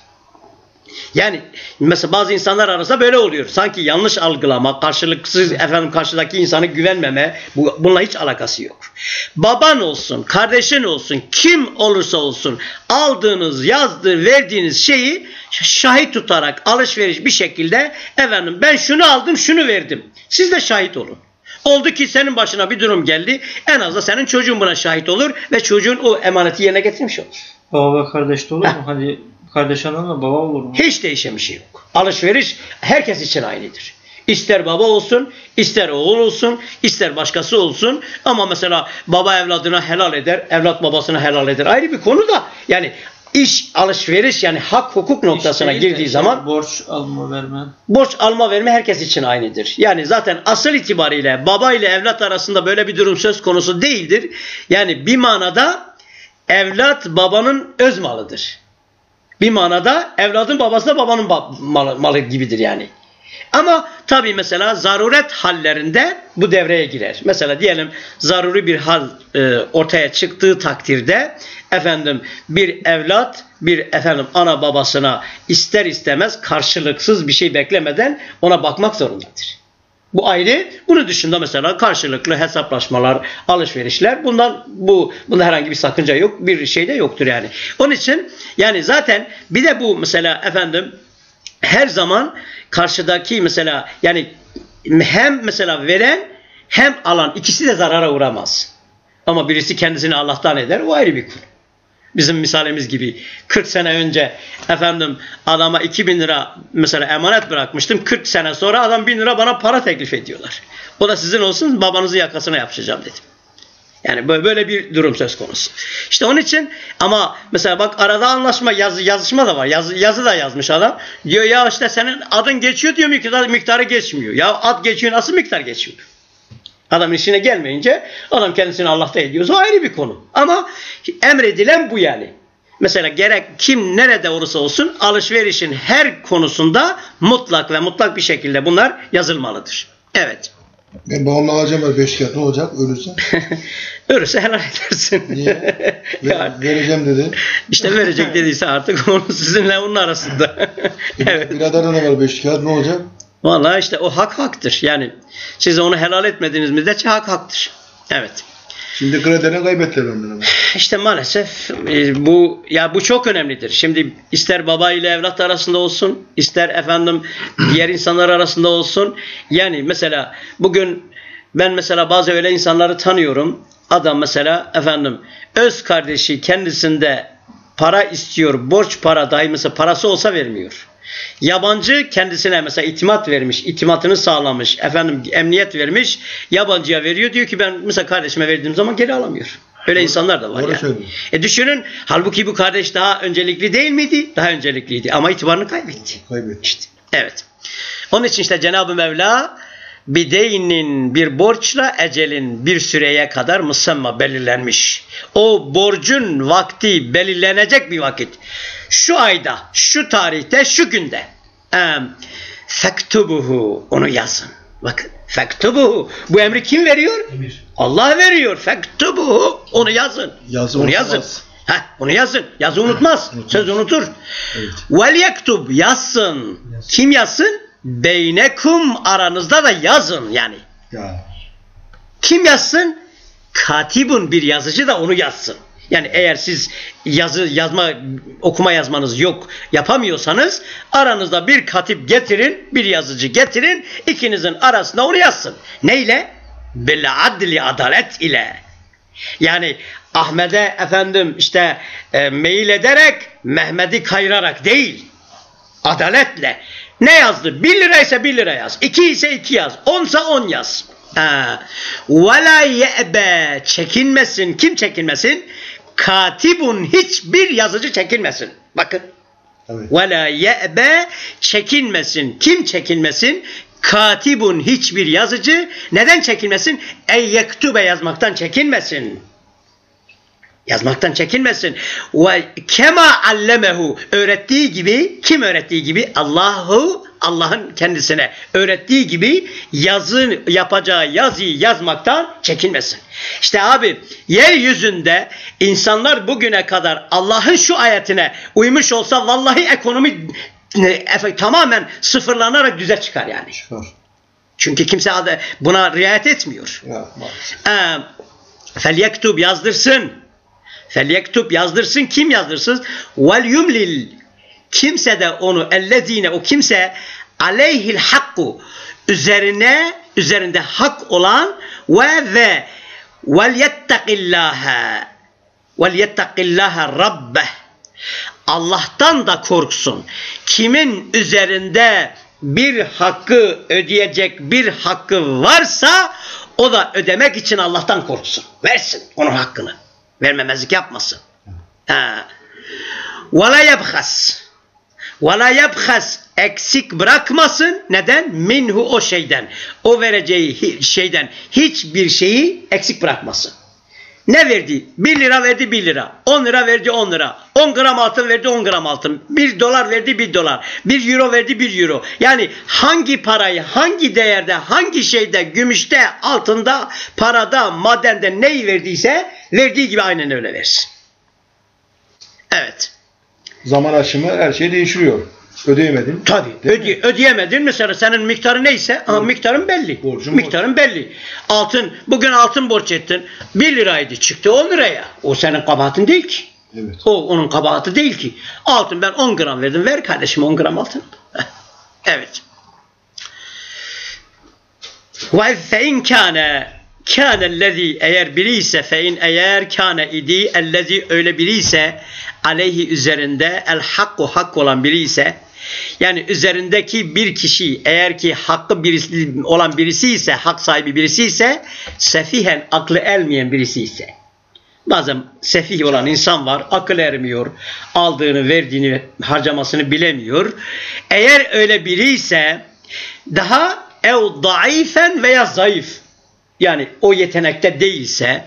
Yani mesela bazı insanlar arasında böyle oluyor. Sanki yanlış algılama, karşılıksız efendim karşıdaki insana güvenmeme bu, bununla hiç alakası yok. Baban olsun, kardeşin olsun, kim olursa olsun aldığınız, yazdığı, verdiğiniz şeyi şahit tutarak alışveriş bir şekilde efendim ben şunu aldım, şunu verdim. Siz de şahit olun. Oldu ki senin başına bir durum geldi. En az da senin çocuğun buna şahit olur ve çocuğun o emaneti yerine getirmiş olur. Baba ve kardeş de olur mu? Hadi kardeş anlamda baba olur mu? Hiç değişen bir şey yok. Alışveriş herkes için aynıdır. İster baba olsun, ister oğul olsun, ister başkası olsun. Ama mesela baba evladına helal eder, evlat babasına helal eder. Ayrı bir konu da yani iş alışveriş yani hak hukuk noktasına İşte girdiği zaman borç alma verme. Borç alma verme herkes için aynıdır. Yani zaten asıl itibariyle baba ile evlat arasında böyle bir durum söz konusu değildir. Yani bir manada evlat babanın öz malıdır. Bir manada evladın babası da babanın malı, malı gibidir yani. Ama tabii mesela zaruret hallerinde bu devreye girer. Mesela diyelim zaruri bir hal e, ortaya çıktığı takdirde efendim bir evlat bir efendim ana babasına ister istemez karşılıksız bir şey beklemeden ona bakmak zorundadır. Bu ayrı. Bunun dışında mesela karşılıklı hesaplaşmalar, alışverişler bundan bu bunda herhangi bir sakınca yok. Bir şey de yoktur yani. Onun için yani zaten bir de bu mesela efendim her zaman karşıdaki mesela yani hem mesela veren hem alan ikisi de zarara uğramaz. Ama birisi kendisini Allah'tan eder o ayrı bir konu. Bizim misalimiz gibi kırk sene önce efendim adama iki bin lira mesela emanet bırakmıştım. kırk sene sonra adam bin lira bana para teklif ediyorlar. O da sizin olsun babanızı yakasına yapışacağım dedim. Yani böyle bir durum söz konusu. İşte onun için ama mesela bak arada anlaşma yaz, yazışma da var. Yaz, yazı da yazmış adam. Diyor ya işte senin adın geçiyor diyor miktar, miktarı geçmiyor. Ya ad geçiyor nasıl miktar geçmiyor? Adam işine gelmeyince adam kendisini Allah'ta ediyorsa ayrı bir konu. Ama emredilen bu yani. Mesela gerek kim nerede olursa olsun alışverişin her konusunda mutlak ve mutlak bir şekilde bunlar yazılmalıdır. Evet. Ben babamla alacağım böyle beş kağıt, ne olacak ölürse? Ölürse helal edersin. Niye? Yani, vereceğim dedi. İşte verecek dediyse artık onu sizinle onun arasında. Evet. Biraderden de var beş kağıt, ne olacak? Vallahi işte o hak haktır. Yani siz onu helal etmediğiniz müddetçe hak haktır. Evet. Şimdi kredilerini kaybettiler onlara. İşte maalesef e, bu ya bu çok önemlidir. Şimdi ister baba ile evlat arasında olsun, ister efendim diğer insanlar arasında olsun. Yani mesela bugün ben mesela bazı öyle insanları tanıyorum. Adam mesela efendim öz kardeşi kendisinde para istiyor, borç para dahi mesela parası olsa vermiyor. Yabancı kendisine mesela itimat vermiş, itimatını sağlamış, efendim emniyet vermiş, yabancıya veriyor, diyor ki ben mesela kardeşime verdiğim zaman geri alamıyor. Öyle insanlar da var Doğru yani. söylüyor. E düşünün, halbuki bu kardeş daha öncelikli değil miydi? Daha öncelikliydi ama itibarını kaybetti. Kaybetti. İşte, evet. Onun için işte Cenab-ı Mevla bideynin bir borçla ecelin bir süreye kadar musamma belirlenmiş. O borcun vakti belirlenecek bir vakit. Şu ayda, şu tarihte, şu günde. Fektubuhu, onu yazın. Bakın, fektubuhu. Bu emri kim veriyor? Emir. Allah veriyor. Fektubuhu, onu yazın. Yazı onu yazın. Heh, onu yazın. Yazı unutmaz. Unutmaz. Söz unutur. Evet. Vel yektub, yazsın. Yazsın. Kim yazsın? Beynekum, aranızda da yazın yani. Ya. Kim yazsın? Katibun, bir yazıcı da onu yazsın. Yani eğer siz yazı yazma okuma yazmanız yok, yapamıyorsanız aranızda bir katip getirin, bir yazıcı getirin, ikinizin arasında onu yazsın. Neyle? Bil adli, adalet ile. Yani Ahmet'e efendim işte e, meyil ederek, Mehmet'i kayırarak değil, adaletle. Ne yazdı? Bir liraysa bir lira yaz, iki ise iki yaz, onsa on yaz. Ve la ye'be, çekinmesin. Kim çekinmesin? Katibun, hiçbir yazıcı çekinmesin. Bakın. Evet. Ve la ye'be, çekinmesin. Kim çekinmesin? Katibun, hiçbir yazıcı. Neden çekinmesin? Ey yektube, yazmaktan çekinmesin. Yazmaktan çekinmesin. Ve kema allemehu, öğrettiği gibi, kim öğrettiği gibi? Allahu, Allah'ın kendisine öğrettiği gibi yazı yapacağı yazıyı yazmaktan çekinmesin. İşte abi, yeryüzünde insanlar bugüne kadar Allah'ın şu ayetine uymuş olsa vallahi ekonomi e, tamamen sıfırlanarak düze çıkar yani. Çıkar. Çünkü kimse buna riayet etmiyor. Ya, maalesef. Felyektub, yazdırsın. Felyektub, yazdırsın. Kim yazdırsın? Vel yumlil, kimse de onu, ellezine, o kimse aleyhil hakku, üzerine üzerinde hak olan ve ve vel yettakillâhe vel yettakillâhe rabbeh, Allah'tan da korksun. Kimin üzerinde bir hakkı ödeyecek bir hakkı varsa o da ödemek için Allah'tan korksun. Versin onun hakkını. Vermemezlik yapmasın. Ha. وَلَا يَبْخَسْ وَلَا يَبْخَسْ, eksik bırakmasın. Neden? Minhu, o şeyden. O vereceği şeyden hiçbir şeyi eksik bırakmasın. Ne verdi? Bir lira verdi bir lira. On lira verdi on lira. On gram altın verdi on gram altın. Bir dolar verdi bir dolar. Bir euro verdi bir euro. Yani hangi parayı, hangi değerde, hangi şeyde, gümüşte, altında, parada, madende neyi verdiyse verdiği gibi aynen öyle versin. Evet. Zaman aşımı her şey değişiyor. Ödeyemedin. Tabii. Öde, ödeyemedin. Mesela senin miktarı neyse, aha, miktarın belli. Borcun miktarın belli. Altın, bugün altın borç ettin. bir liraydı, çıktı on liraya. O senin kabahatin değil ki. Evet. O onun kabahati değil ki. Altın ben on gram verdim. Ver kardeşim on gram altın. Evet. Ve fein kâne, kânellezî, eğer biri ise, fein eğer kâne idi, ellezî, öyle biri ise, aleyhi, üzerinde, el hakku, hak olan biri ise, yani üzerindeki bir kişi eğer ki hakkı birisi olan birisi ise, hak sahibi birisi ise, sefihen, aklı ermeyen birisi ise. Bazen sefih olan insan var, akıl ermiyor, aldığını, verdiğini, harcamasını bilemiyor. Eğer öyle biri ise, daha ev daifen veya zayıf, yani o yetenekte değilse,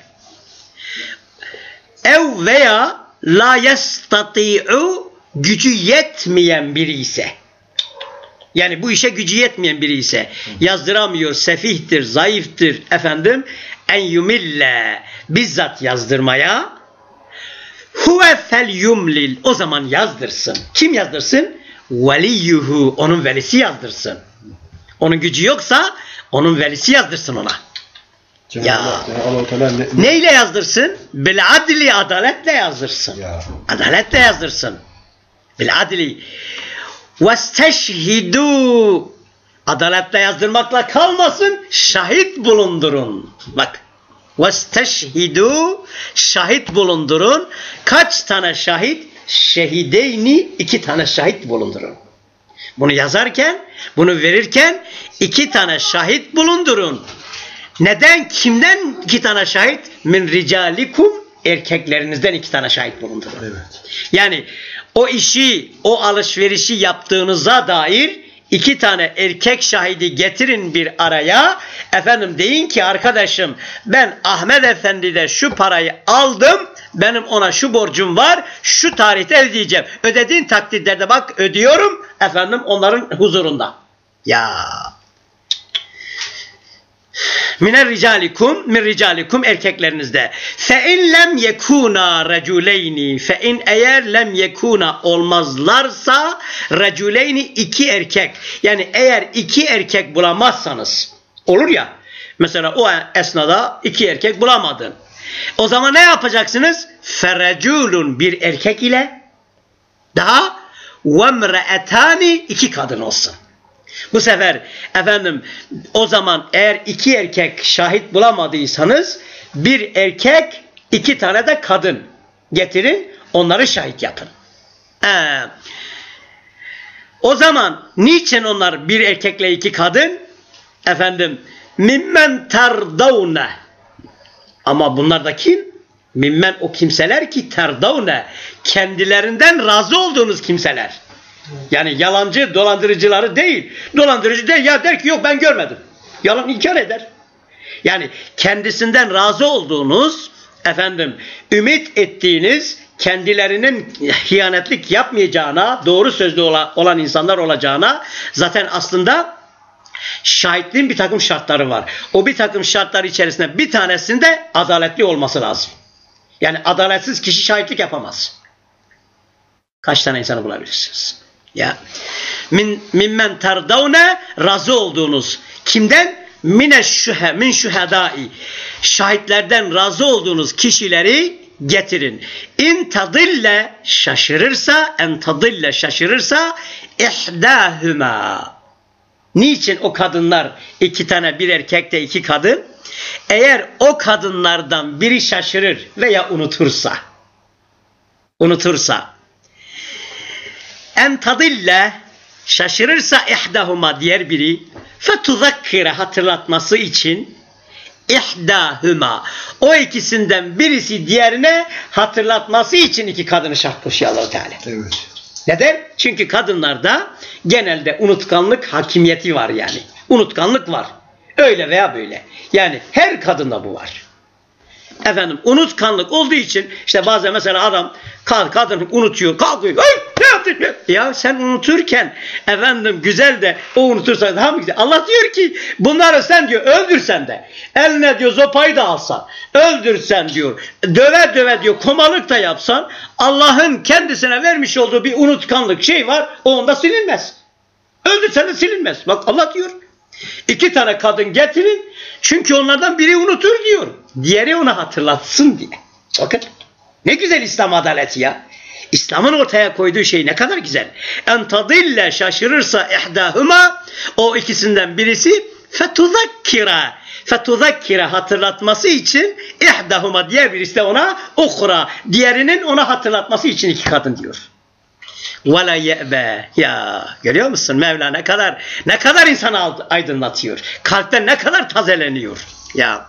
ev veya la yestati'u, gücü yetmeyen biri ise, Yani bu işe gücü yetmeyen biri ise, yazdıramıyor, sefihtir, zayıftır efendim, en yumille, bizzat yazdırmaya, huve fel yumlil, o zaman yazdırsın. Kim yazdırsın? Veliyuhu, onun velisi yazdırsın. Onun gücü yoksa onun velisi yazdırsın ona. Cenab-ı Ya. Allah, Allah Allah, ne, Neyle yazdırsın? Bil adli, adaletle yazdırsın. Ya. Adaletle yazdırsın. Bil adli. Vesteşhidû. Adaletle yazdırmakla kalmasın, şahit bulundurun. Bak. Vesteşhidû. Şahit bulundurun. Kaç tane şahit? Şehideyni, iki tane şahit bulundurun. Bunu yazarken, bunu verirken iki tane şahit bulundurun. Neden? Kimden iki tane şahit? Min ricalikum, erkeklerinizden iki tane şahit bulundurun. Evet. Yani o işi, o alışverişi yaptığınıza dair iki tane erkek şahidi getirin bir araya. Efendim deyin ki arkadaşım, ben Ahmet Efendi'de şu parayı aldım. Benim ona şu borcum var. Şu tarihte ödeyeceğim. Ödediğin takdirde bak ödüyorum. Efendim onların huzurunda. Ya. Miner ricalikum, min ricalikum, erkeklerinizde. Fe in lem yekuna raculeyni, fe in eğer lem yekuna olmazlarsa raculeyni, iki erkek. Yani eğer iki erkek bulamazsanız, olur ya, mesela o esnada iki erkek bulamadın. O zaman ne yapacaksınız? Fereculun, bir erkek ile daha ve mre'etani, iki kadın olsun. Bu sefer efendim o zaman eğer iki erkek şahit bulamadıysanız bir erkek, iki tane de kadın getirin, onları şahit yapın. Ee, o zaman niçin onlar bir erkekle iki kadın? Efendim mimmen terdavne, ama bunlar da kim? Mimmen, o kimseler ki terdavne, kendilerinden razı olduğunuz kimseler. Yani yalancı, dolandırıcıları değil. Dolandırıcı değil ya, der ki yok ben görmedim. Yalan inkar eder. Yani kendisinden razı olduğunuz, efendim ümit ettiğiniz, kendilerinin hiyanetlik yapmayacağına, doğru sözlü olan insanlar olacağına, zaten aslında şahitliğin bir takım şartları var. O bir takım şartlar içerisinde bir tanesinde adaletli olması lazım. Yani adaletsiz kişi şahitlik yapamaz. Kaç tane insanı bulabilirsiniz? Ya. Min mimmen terdavne, razı olduğunuz. Kimden? Mine şühe, min şühedai. Şahitlerden razı olduğunuz kişileri getirin. İn tadille, şaşırırsa, en tadille, şaşırırsa, ihdâhüma. Niçin o kadınlar iki tane, bir erkek de iki kadın? Eğer o kadınlardan biri şaşırır veya unutursa, unutursa, en tadille, şaşırırsa ihdahuma, diğer biri, fetuzakkire, hatırlatması için, ihdahuma, o ikisinden birisi diğerine hatırlatması için iki kadını şart koşuyor Allah Teala. Evet. Neden? Çünkü kadınlarda genelde unutkanlık hakimiyeti var yani. Unutkanlık var. Öyle veya böyle. Yani her kadında bu var. Efendim unutkanlık olduğu için işte bazen mesela adam kadın unutuyor, kalkıyor. Ne yaptın? Ya sen unuturken efendim güzel de o unutursa daha mı güzel? Allah diyor ki bunları sen diyor öldürsen de, eline diyor zopayı da alsan, öldürsen diyor, döve döve diyor, komalık da yapsan, Allah'ın kendisine vermiş olduğu bir unutkanlık şey var, o onda silinmez. Öldürsen de silinmez. Bak Allah diyor. İki tane kadın getirin. Çünkü onlardan biri unutur diyor. Diğeri ona hatırlatsın diye. Bakın. Ne güzel İslam adaleti ya. İslam'ın ortaya koyduğu şey ne kadar güzel. En tadille, şaşırırsa ihdahuma, o ikisinden birisi fetuzakkira. Fetuzakkira, hatırlatması için, ihdahuma, diğer birisi de ona ukra, diğerinin ona hatırlatması için iki kadın diyor. وَلَا يَأْبَى. Ya görüyor musun Mevla ne kadar ne kadar insanı aydınlatıyor. Kalpten ne kadar tazeleniyor. Ya.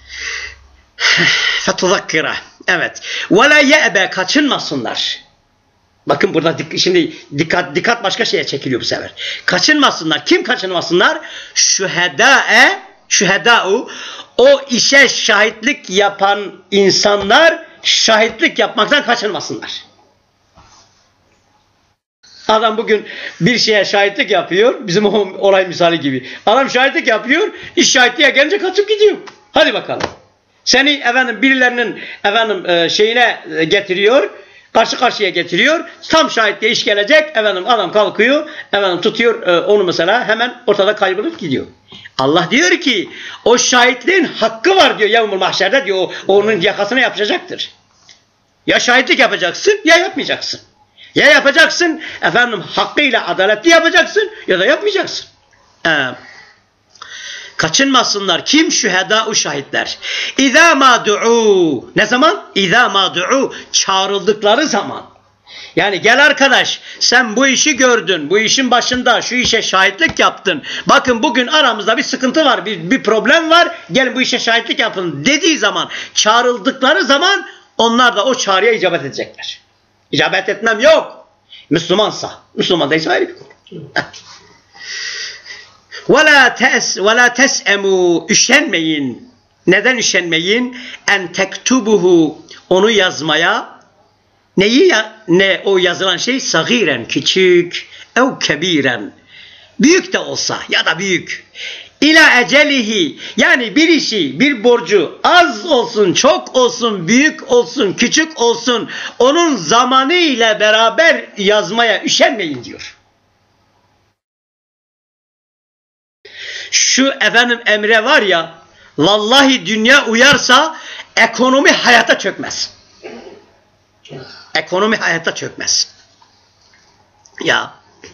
Fetuzakkira. Evet. وَلَا يَأْبَى, kaçınmasınlar. Bakın burada dik, şimdi dikkat dikkat başka şeye çekiliyor bu sefer. Kaçınmasınlar. Kim kaçınmasınlar? Şühedâe, şühedâu, o işe şahitlik yapan insanlar şahitlik yapmaktan kaçınmasınlar. Adam bugün bir şeye şahitlik yapıyor. Bizim o olay misali gibi. Adam şahitlik yapıyor. İş şahitliğe gelince kaçıp gidiyor. Hadi bakalım. Seni efendim birilerinin efendim şeyine getiriyor. Karşı karşıya getiriyor. Tam şahitliğe iş gelecek. Efendim adam kalkıyor. Efendim tutuyor onu mesela hemen ortada kaybolup gidiyor. Allah diyor ki o şahitliğin hakkı var diyor Yevmül Mahşer'de diyor. Onun yakasına yapışacaktır. Ya şahitlik yapacaksın ya yapmayacaksın. Ya yapacaksın efendim hakkıyla adaletli yapacaksın ya da yapmayacaksın. Ee, kaçınmasınlar. Kim? Şühedâ-u şahitler. İzâ mâ du'û. Ne zaman? İzâ mâ du'û. Çağrıldıkları zaman. Yani gel arkadaş sen bu işi gördün. Bu işin başında şu işe şahitlik yaptın. Bakın bugün aramızda bir sıkıntı var. Bir, bir problem var. Gelin bu işe şahitlik yapın dediği zaman, çağrıldıkları zaman onlar da o çağrıya icabet edecekler. İcabet etmem yok. Müslümansa. Müslüman değilse ayrı bir konu. وَلَا تَسْ وَلَا تَسْأَمُوا. Üşenmeyin. Neden üşenmeyin? En tektubuhu. Onu yazmaya. Neyi ya, ne o yazılan şey? Sagiren, küçük. Ev kebiren. Büyük de olsa ya da büyük. İla ecelihi. Yani bir işi, bir borcu az olsun, çok olsun, büyük olsun, küçük olsun. Onun zamanı ile beraber yazmaya üşenmeyin diyor. Şu efendim emre var ya, vallahi dünya uyarsa ekonomi hayata çökmez. Ekonomi hayata çökmez. Ya.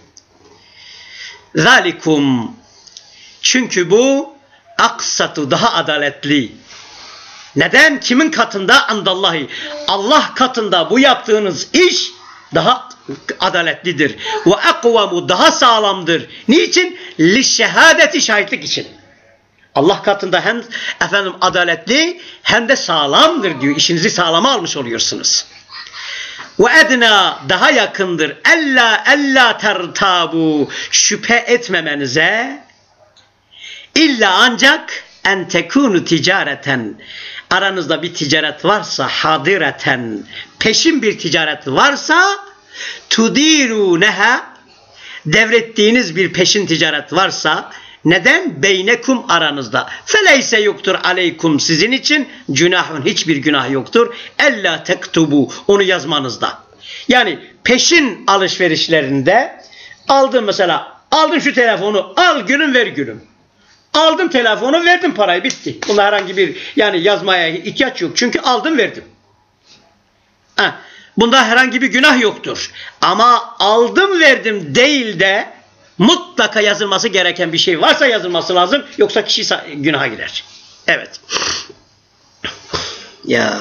Zalikum. Çünkü bu aksatu daha adaletli. Neden? Kimin katında? Andallahi. Allah katında bu yaptığınız iş daha adaletlidir. Ve akvamu daha sağlamdır. Niçin? Li şehadeti şahitlik için. Allah katında hem efendim adaletli hem de sağlamdır diyor. İşinizi sağlama almış oluyorsunuz. Ve edna daha yakındır. Ella ella tertabu. Şüphe etmemenize. İlla ancak en tekunu ticareten. Aranızda bir ticaret varsa, hadireten, peşin bir ticaret varsa, tudiruneha, devrettiğiniz bir peşin ticaret varsa, neden? Beynekum aranızda. Feleyse yoktur aleykum sizin için, günahın hiçbir günah yoktur. Ella tektubu, onu yazmanızda. Yani peşin alışverişlerinde, aldın mesela, aldın şu telefonu, al gülüm ver gülüm. Aldım telefonu, verdim parayı, bitti. Bunda herhangi bir yani yazmaya ihtiyaç yok. Çünkü aldım, verdim. Ha, bunda herhangi bir günah yoktur. Ama aldım, verdim değil de mutlaka yazılması gereken bir şey varsa yazılması lazım. Yoksa kişi günaha girer. Evet. Ya.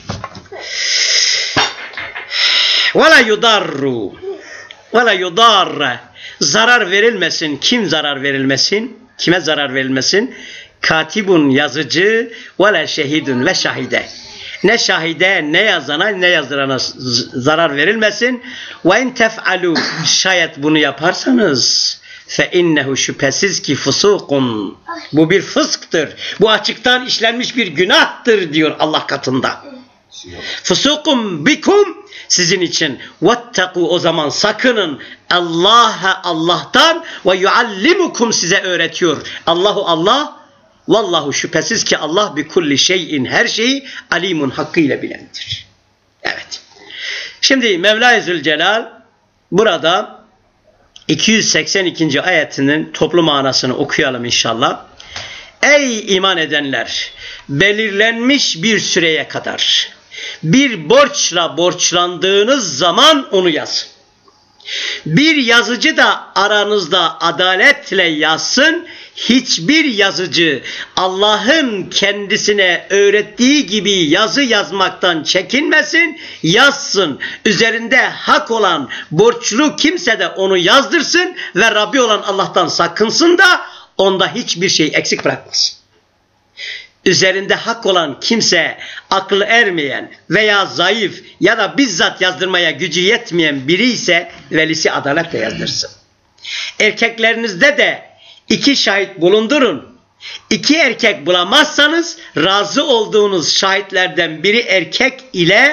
Vela yudarru. Vela yudarra. Zarar verilmesin. Kim zarar verilmesin? Kime zarar verilmesin? Katibun yazıcı ve la şehidun ve şahide. Ne şahide, ne yazana, ne yazdırana zarar verilmesin. Ve in tef'alu, şayet bunu yaparsanız fe innehu şüphesiz ki fusukun. Bu bir fısktır. Bu açıktan işlenmiş bir günahtır diyor Allah katında. Fusukum bikum, sizin için. Vettaku, o zaman sakının. Allah'a, Allah'tan, ve yuallimukum, size öğretiyor. Allahu Allah, vallahu şüphesiz ki Allah bi kulli şeyin, her şeyi alimun, hakkıyla bilendir. Evet. Şimdi Mevla-i Zülcelal burada iki yüz seksen ikinci ayetinin toplu manasını okuyalım inşallah. Ey iman edenler, belirlenmiş bir süreye kadar bir borçla borçlandığınız zaman onu yazın. Bir yazıcı da aranızda adaletle yazsın. Hiçbir yazıcı Allah'ın kendisine öğrettiği gibi yazı yazmaktan çekinmesin, yazsın. Üzerinde hak olan borçlu kimse de onu yazdırsın ve Rabbi olan Allah'tan sakınsın da onda hiçbir şey eksik bırakmasın. Üzerinde hak olan kimse, aklı ermeyen veya zayıf ya da bizzat yazdırmaya gücü yetmeyen biri ise velisi adaletle yazdırsın. Erkeklerinizde de iki şahit bulundurun. İki erkek bulamazsanız razı olduğunuz şahitlerden biri erkek ile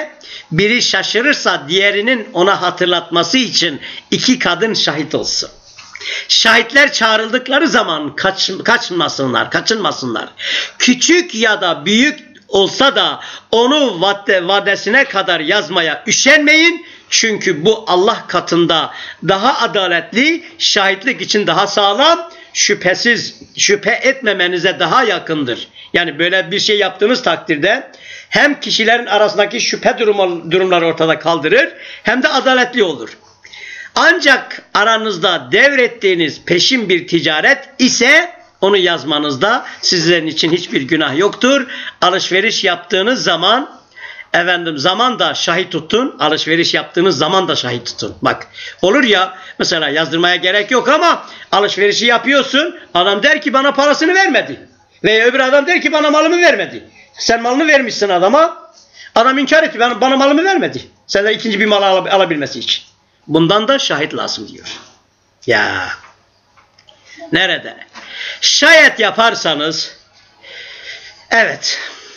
biri şaşırırsa diğerinin ona hatırlatması için iki kadın şahit olsun. Şahitler çağrıldıkları zaman kaç, kaçmasınlar, kaçınmasınlar. Küçük ya da büyük olsa da onu vadde, vadesine kadar yazmaya üşenmeyin. Çünkü bu Allah katında daha adaletli, şahitlik için daha sağlam, şüphesiz şüphe etmemenize daha yakındır. Yani böyle bir şey yaptığınız takdirde hem kişilerin arasındaki şüphe durumu, durumları ortada kaldırır hem de adaletli olur. Ancak aranızda devrettiğiniz peşin bir ticaret ise onu yazmanızda sizlerin için hiçbir günah yoktur. Alışveriş yaptığınız zaman efendim zaman da şahit tutun. Alışveriş yaptığınız zaman da şahit tutun. Bak olur ya mesela yazdırmaya gerek yok ama alışverişi yapıyorsun. Adam der ki bana parasını vermedi. Veya öbür adam der ki bana malımı vermedi. Sen malını vermişsin adama. Adam inkar etti bana, bana malımı vermedi. Senden ikinci bir mal al alabilmesi için. Bundan da şahit lazım diyor. Ya nerede? Şayet yaparsanız evet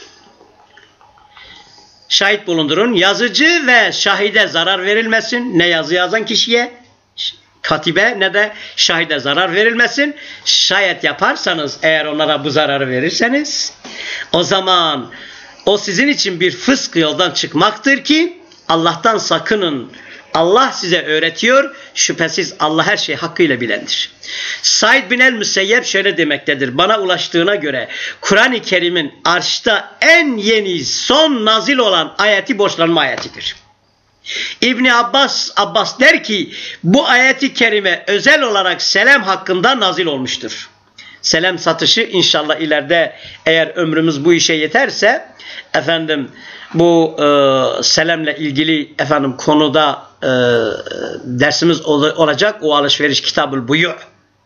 şahit bulundurun. Yazıcı ve şahide zarar verilmesin. Ne yazı yazan kişiye, katibe ne de şahide zarar verilmesin. Şayet yaparsanız eğer onlara bu zararı verirseniz o zaman o sizin için bir fısk yoldan çıkmaktır ki Allah'tan sakının. Allah size öğretiyor. Şüphesiz Allah her şeyi hakkıyla bilendir. Said bin el-Müseyyep şöyle demektedir. Bana ulaştığına göre Kur'an-ı Kerim'in arşta en yeni son nazil olan ayeti borçlanma ayetidir. İbni Abbas Abbas der ki bu ayeti kerime özel olarak selam hakkında nazil olmuştur. Selam satışı inşallah ileride eğer ömrümüz bu işe yeterse efendim bu e, selamla ilgili efendim konuda e, dersimiz ol, olacak. O alışveriş kitabı buyu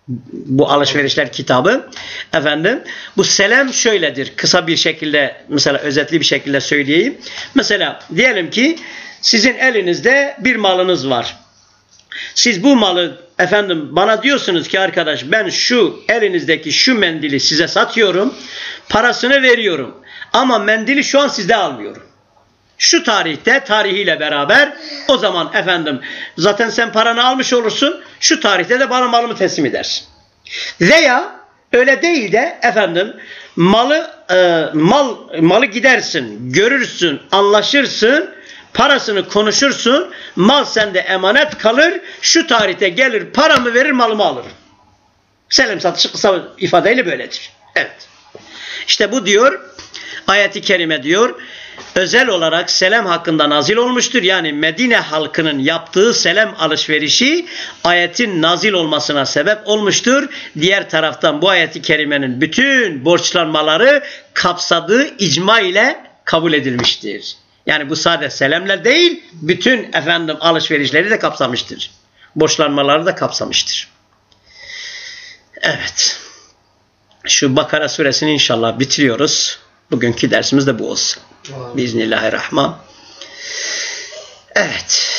bu alışverişler kitabı efendim bu selam şöyledir. Kısa bir şekilde mesela özetli bir şekilde söyleyeyim. Mesela diyelim ki sizin elinizde bir malınız var. Siz bu malı efendim bana diyorsunuz ki arkadaş ben şu elinizdeki şu mendili size satıyorum. Parasını veriyorum. Ama mendili şu an sizde almıyorum. Şu tarihte tarihiyle beraber o zaman efendim zaten sen paranı almış olursun. Şu tarihte de bana malımı teslim edersin. Veya öyle değil de efendim malı e, mal malı gidersin, görürsün, anlaşırsın, parasını konuşursun, mal sende emanet kalır. Şu tarihte gelir paramı verir malımı alırım. Selam satışı kısa ifadeyle böyledir. Evet. İşte bu diyor ayet-i kerime diyor özel olarak selam hakkında nazil olmuştur. Yani Medine halkının yaptığı selam alışverişi ayetin nazil olmasına sebep olmuştur. Diğer taraftan bu ayet-i kerimenin bütün borçlanmaları kapsadığı icma ile kabul edilmiştir. Yani bu sadece selamla değil bütün efendim alışverişleri de kapsamıştır. Borçlanmaları da kapsamıştır. Evet. Şu Bakara suresini inşallah bitiriyoruz. Bugünkü dersimiz de bu olsun. Bismillahirrahmanirrahim. Evet.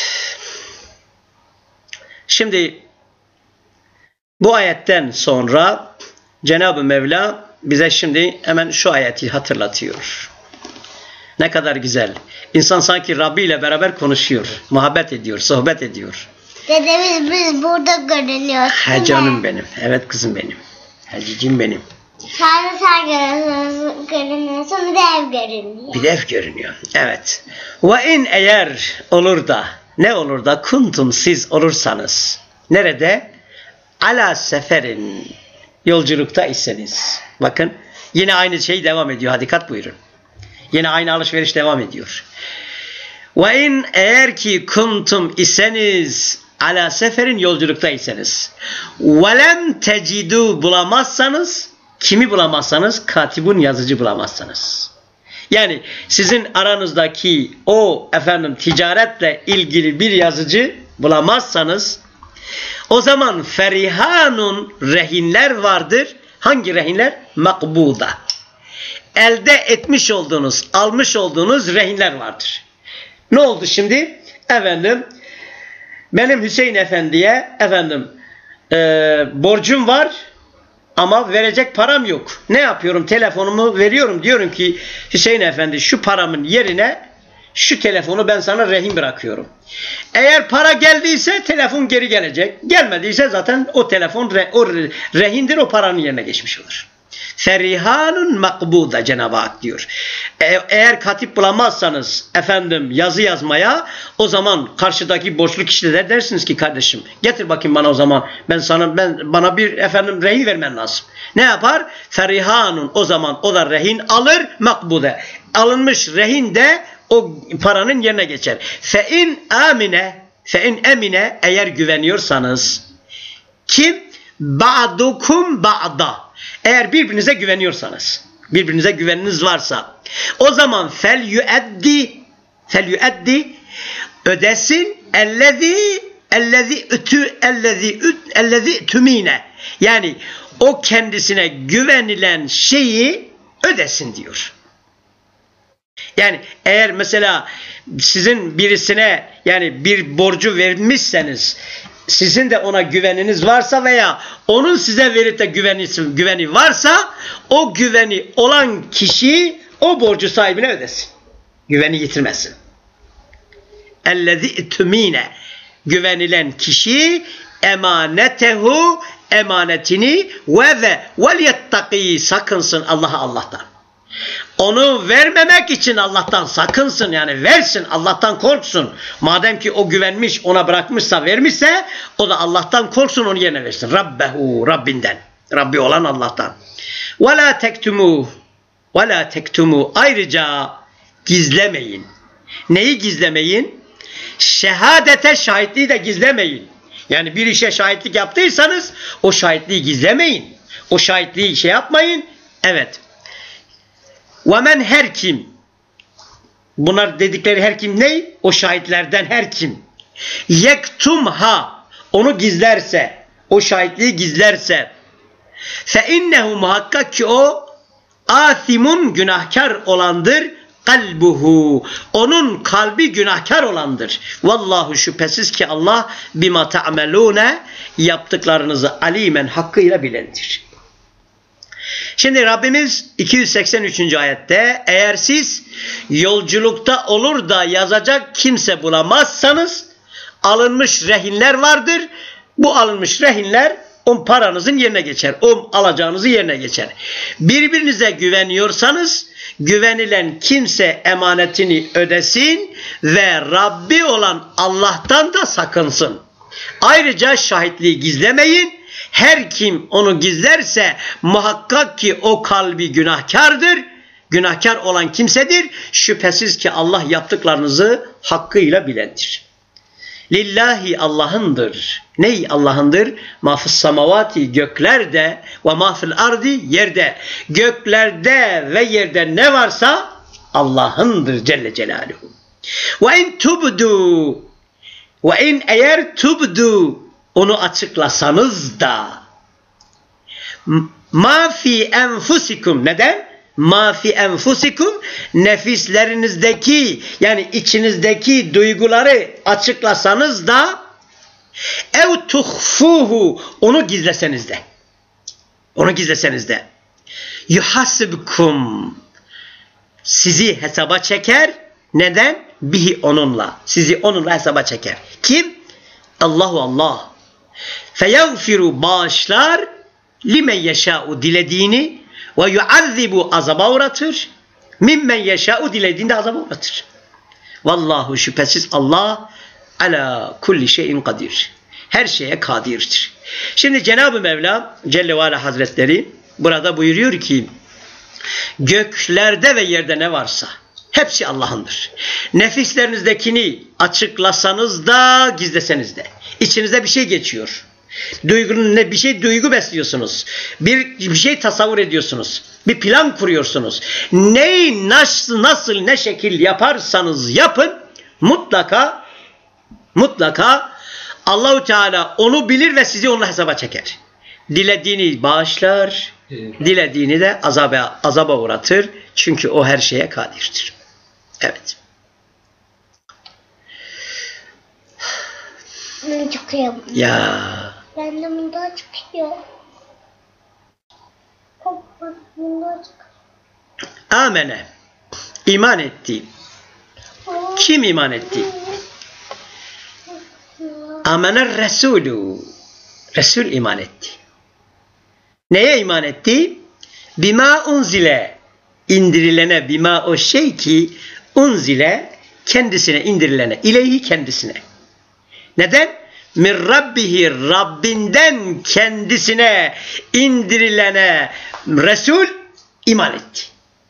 Şimdi bu ayetten sonra Cenab-ı Mevla bize şimdi hemen şu ayeti hatırlatıyor. Ne kadar güzel. İnsan sanki Rabbi ile beraber konuşuyor. Muhabbet ediyor, sohbet ediyor. Dedemiz biz burada görünüyoruz. Ha canım benim. Evet kızım benim. Hacicim benim. Sadece sen görünüyorsun, görünüyorsun bir de ev görünüyor. Bir de ev görünüyor. Evet. Ve in eğer olur da ne olur da kuntum siz olursanız nerede? Ala seferin yolculukta iseniz. Bakın yine aynı şey devam ediyor. Hadi dikkat buyurun. Yine aynı alışveriş devam ediyor. Ve in eğer ki kuntum iseniz ala seferin yolculukta iseniz ve lem tecidu bulamazsanız kimi bulamazsanız katibun yazıcı bulamazsanız. Yani sizin aranızdaki o efendim ticaretle ilgili bir yazıcı bulamazsanız o zaman ferihanun rehinler vardır. Hangi rehinler? Makbuda. Elde etmiş olduğunuz, almış olduğunuz rehinler vardır. Ne oldu şimdi? Efendim benim Hüseyin Efendi'ye efendim e, borcum var ama verecek param yok. Ne yapıyorum? Telefonumu veriyorum. Diyorum ki Hüseyin Efendi şu paramın yerine şu telefonu ben sana rehin bırakıyorum. Eğer para geldiyse telefon geri gelecek. Gelmediyse zaten o telefon re, o rehindir, o paranın yerine geçmiş olur. Ferihanun makbuda Cenab-ı Hak diyor. E, eğer katip bulamazsanız efendim yazı yazmaya, o zaman karşıdaki borçlu kişilere dersiniz ki kardeşim getir bakayım bana o zaman, ben sana ben bana bir efendim rehin vermen lazım. Ne yapar? Ferihanun, o zaman o da rehin alır, makbude. Alınmış rehin de o paranın yerine geçer. Fe in amine fe in emine, eğer güveniyorsanız, kim? Ba'dukum ba'da. Eğer birbirinize güveniyorsanız, birbirinize güveniniz varsa, o zaman fel yueddi fel yueddi ödesin ellezî ellezî ütü ellezî üt ellezî tümine, yani o kendisine güvenilen şeyi ödesin diyor. Yani eğer mesela sizin birisine yani bir borcu vermişseniz, sizin de ona güveniniz varsa veya onun size verip de güveni, güveni varsa, o güveni olan kişi o borcu sahibine ödesin. Güveni yitirmesin. Ellezî tümine, güvenilen kişi emanetehu, emanetini ve ve vel yettaki, sakınsın Allah'a Allah'tan. Onu vermemek için Allah'tan sakınsın, yani versin, Allah'tan korksun. Madem ki o güvenmiş, ona bırakmışsa, vermişse, o da Allah'tan korksun, onu yerine versin. Rabbehu, Rabbinden. Rabbi olan Allah'tan. Ve la tektumu ve la tektumu, ayrıca gizlemeyin. Neyi gizlemeyin? Şehadete, şahitliği de gizlemeyin. Yani bir işe şahitlik yaptıysanız o şahitliği gizlemeyin. O şahitliği şey yapmayın. Evet. وَمَنْ her kim, bunlar dedikleri her kim ne? O şahitlerden her kim yektumha, onu gizlerse, o şahitliği gizlerse, فَاِنَّهُ muhakkak ki o athimun, günahkar olandır, kalbuhu, onun kalbi günahkar olandır. Vallahu, şüphesiz ki Allah bima ta'melune, yaptıklarınızı alimen, hakkıyla bilendir. Şimdi Rabbimiz iki yüz seksen üçüncü ayette, eğer siz yolculukta olur da yazacak kimse bulamazsanız, alınmış rehinler vardır. Bu alınmış rehinler o paranızın yerine geçer. O alacağınızı yerine geçer. Birbirinize güveniyorsanız, güvenilen kimse emanetini ödesin ve Rabbi olan Allah'tan da sakınsın. Ayrıca şahitliği gizlemeyin. Her kim onu gizlerse muhakkak ki o kalbi günahkardır. Günahkar olan kimsedir. Şüphesiz ki Allah yaptıklarınızı hakkıyla bilendir. Lillahi, Allah'ındır. Ney Allah'ındır? Mafis samavati, göklerde, ve mafil ardi, yerde. Göklerde ve yerde ne varsa Allah'ındır Celle Celaluhu. Ve in tubdu, ve in eğer tubdu, onu açıklasanız da, ma fi enfusikum, neden? Ma fi enfusikum, nefislerinizdeki, yani içinizdeki duyguları açıklasanız da, ev tuhfuhu, onu gizleseniz de, onu gizleseniz de, yuhasibkum, sizi hesaba çeker. Neden? Bihi, onunla, sizi onunla hesaba çeker. Kim? Allahu Allah. Feyagfiru, bağışlar, limen yeşâ'u, dilediğini, ve yuazzibu, azaba uğratır, mimmen yeşâ'u, dilediğinde azaba uğratır. Vallahu, şüphesiz Allah ala kulli şeyin kadir, her şeye kadirdir. Şimdi Cenab-ı Mevla Celle ve Ala Hazretleri burada buyuruyor ki, göklerde ve yerde ne varsa hepsi Allah'ındır. Nefislerinizdekini açıklasanız da gizleseniz de, İçinizde bir şey geçiyor. Duygunun ne bir şey duygu besliyorsunuz. Bir bir şey tasavvur ediyorsunuz. Bir plan kuruyorsunuz. Neyi nasıl nasıl ne şekil yaparsanız yapın, mutlaka mutlaka Allahu Teala onu bilir ve sizi onunla hesaba çeker. Dilediğini bağışlar, dilediğini de azaba azaba uğratır. Çünkü o her şeye kadirdir. Evet. Ben çok iyi. Ya. Ben de bundan çıkıyor. Bundan çıkıyor. Amene. İman etti. Aa. Kim iman etti? Amener Resulü. Resul iman etti. Neye iman etti? Bima unzile. İndirilene, bima o şey ki unzile kendisine indirilene, ileyhi kendisine. Neden? Min Rabbihi, Rabbinden kendisine indirilene Resul iman etti.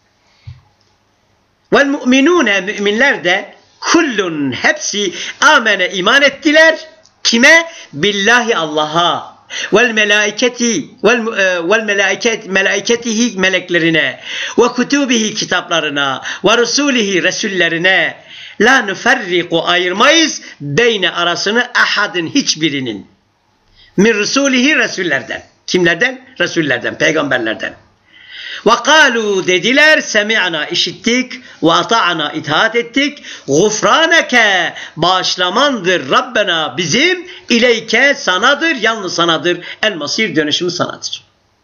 Vel mu'minune, müminler de kullun, hepsi amene iman ettiler. Kime? Billahi, Allah'a. Vel melaiketi vel vel melaiket melaiketihi, meleklerine, ve kutubihi, kitaplarına, ve rusulihi, resullerine. La nuferriku, ayırmayız, beyne, arasını, ahadın, hiçbirinin. Min rusulihi, resullerden. Kimlerden? Resullerden, peygamberlerden. Ve kalu, dediler, semi'na, işittik, ve ata'na, itaat ettik, gufraneke, bağışlamandır Rabbena, bizim, ileyke, sanadır, yalnız sanadır, el masir, dönüşümü sanadır.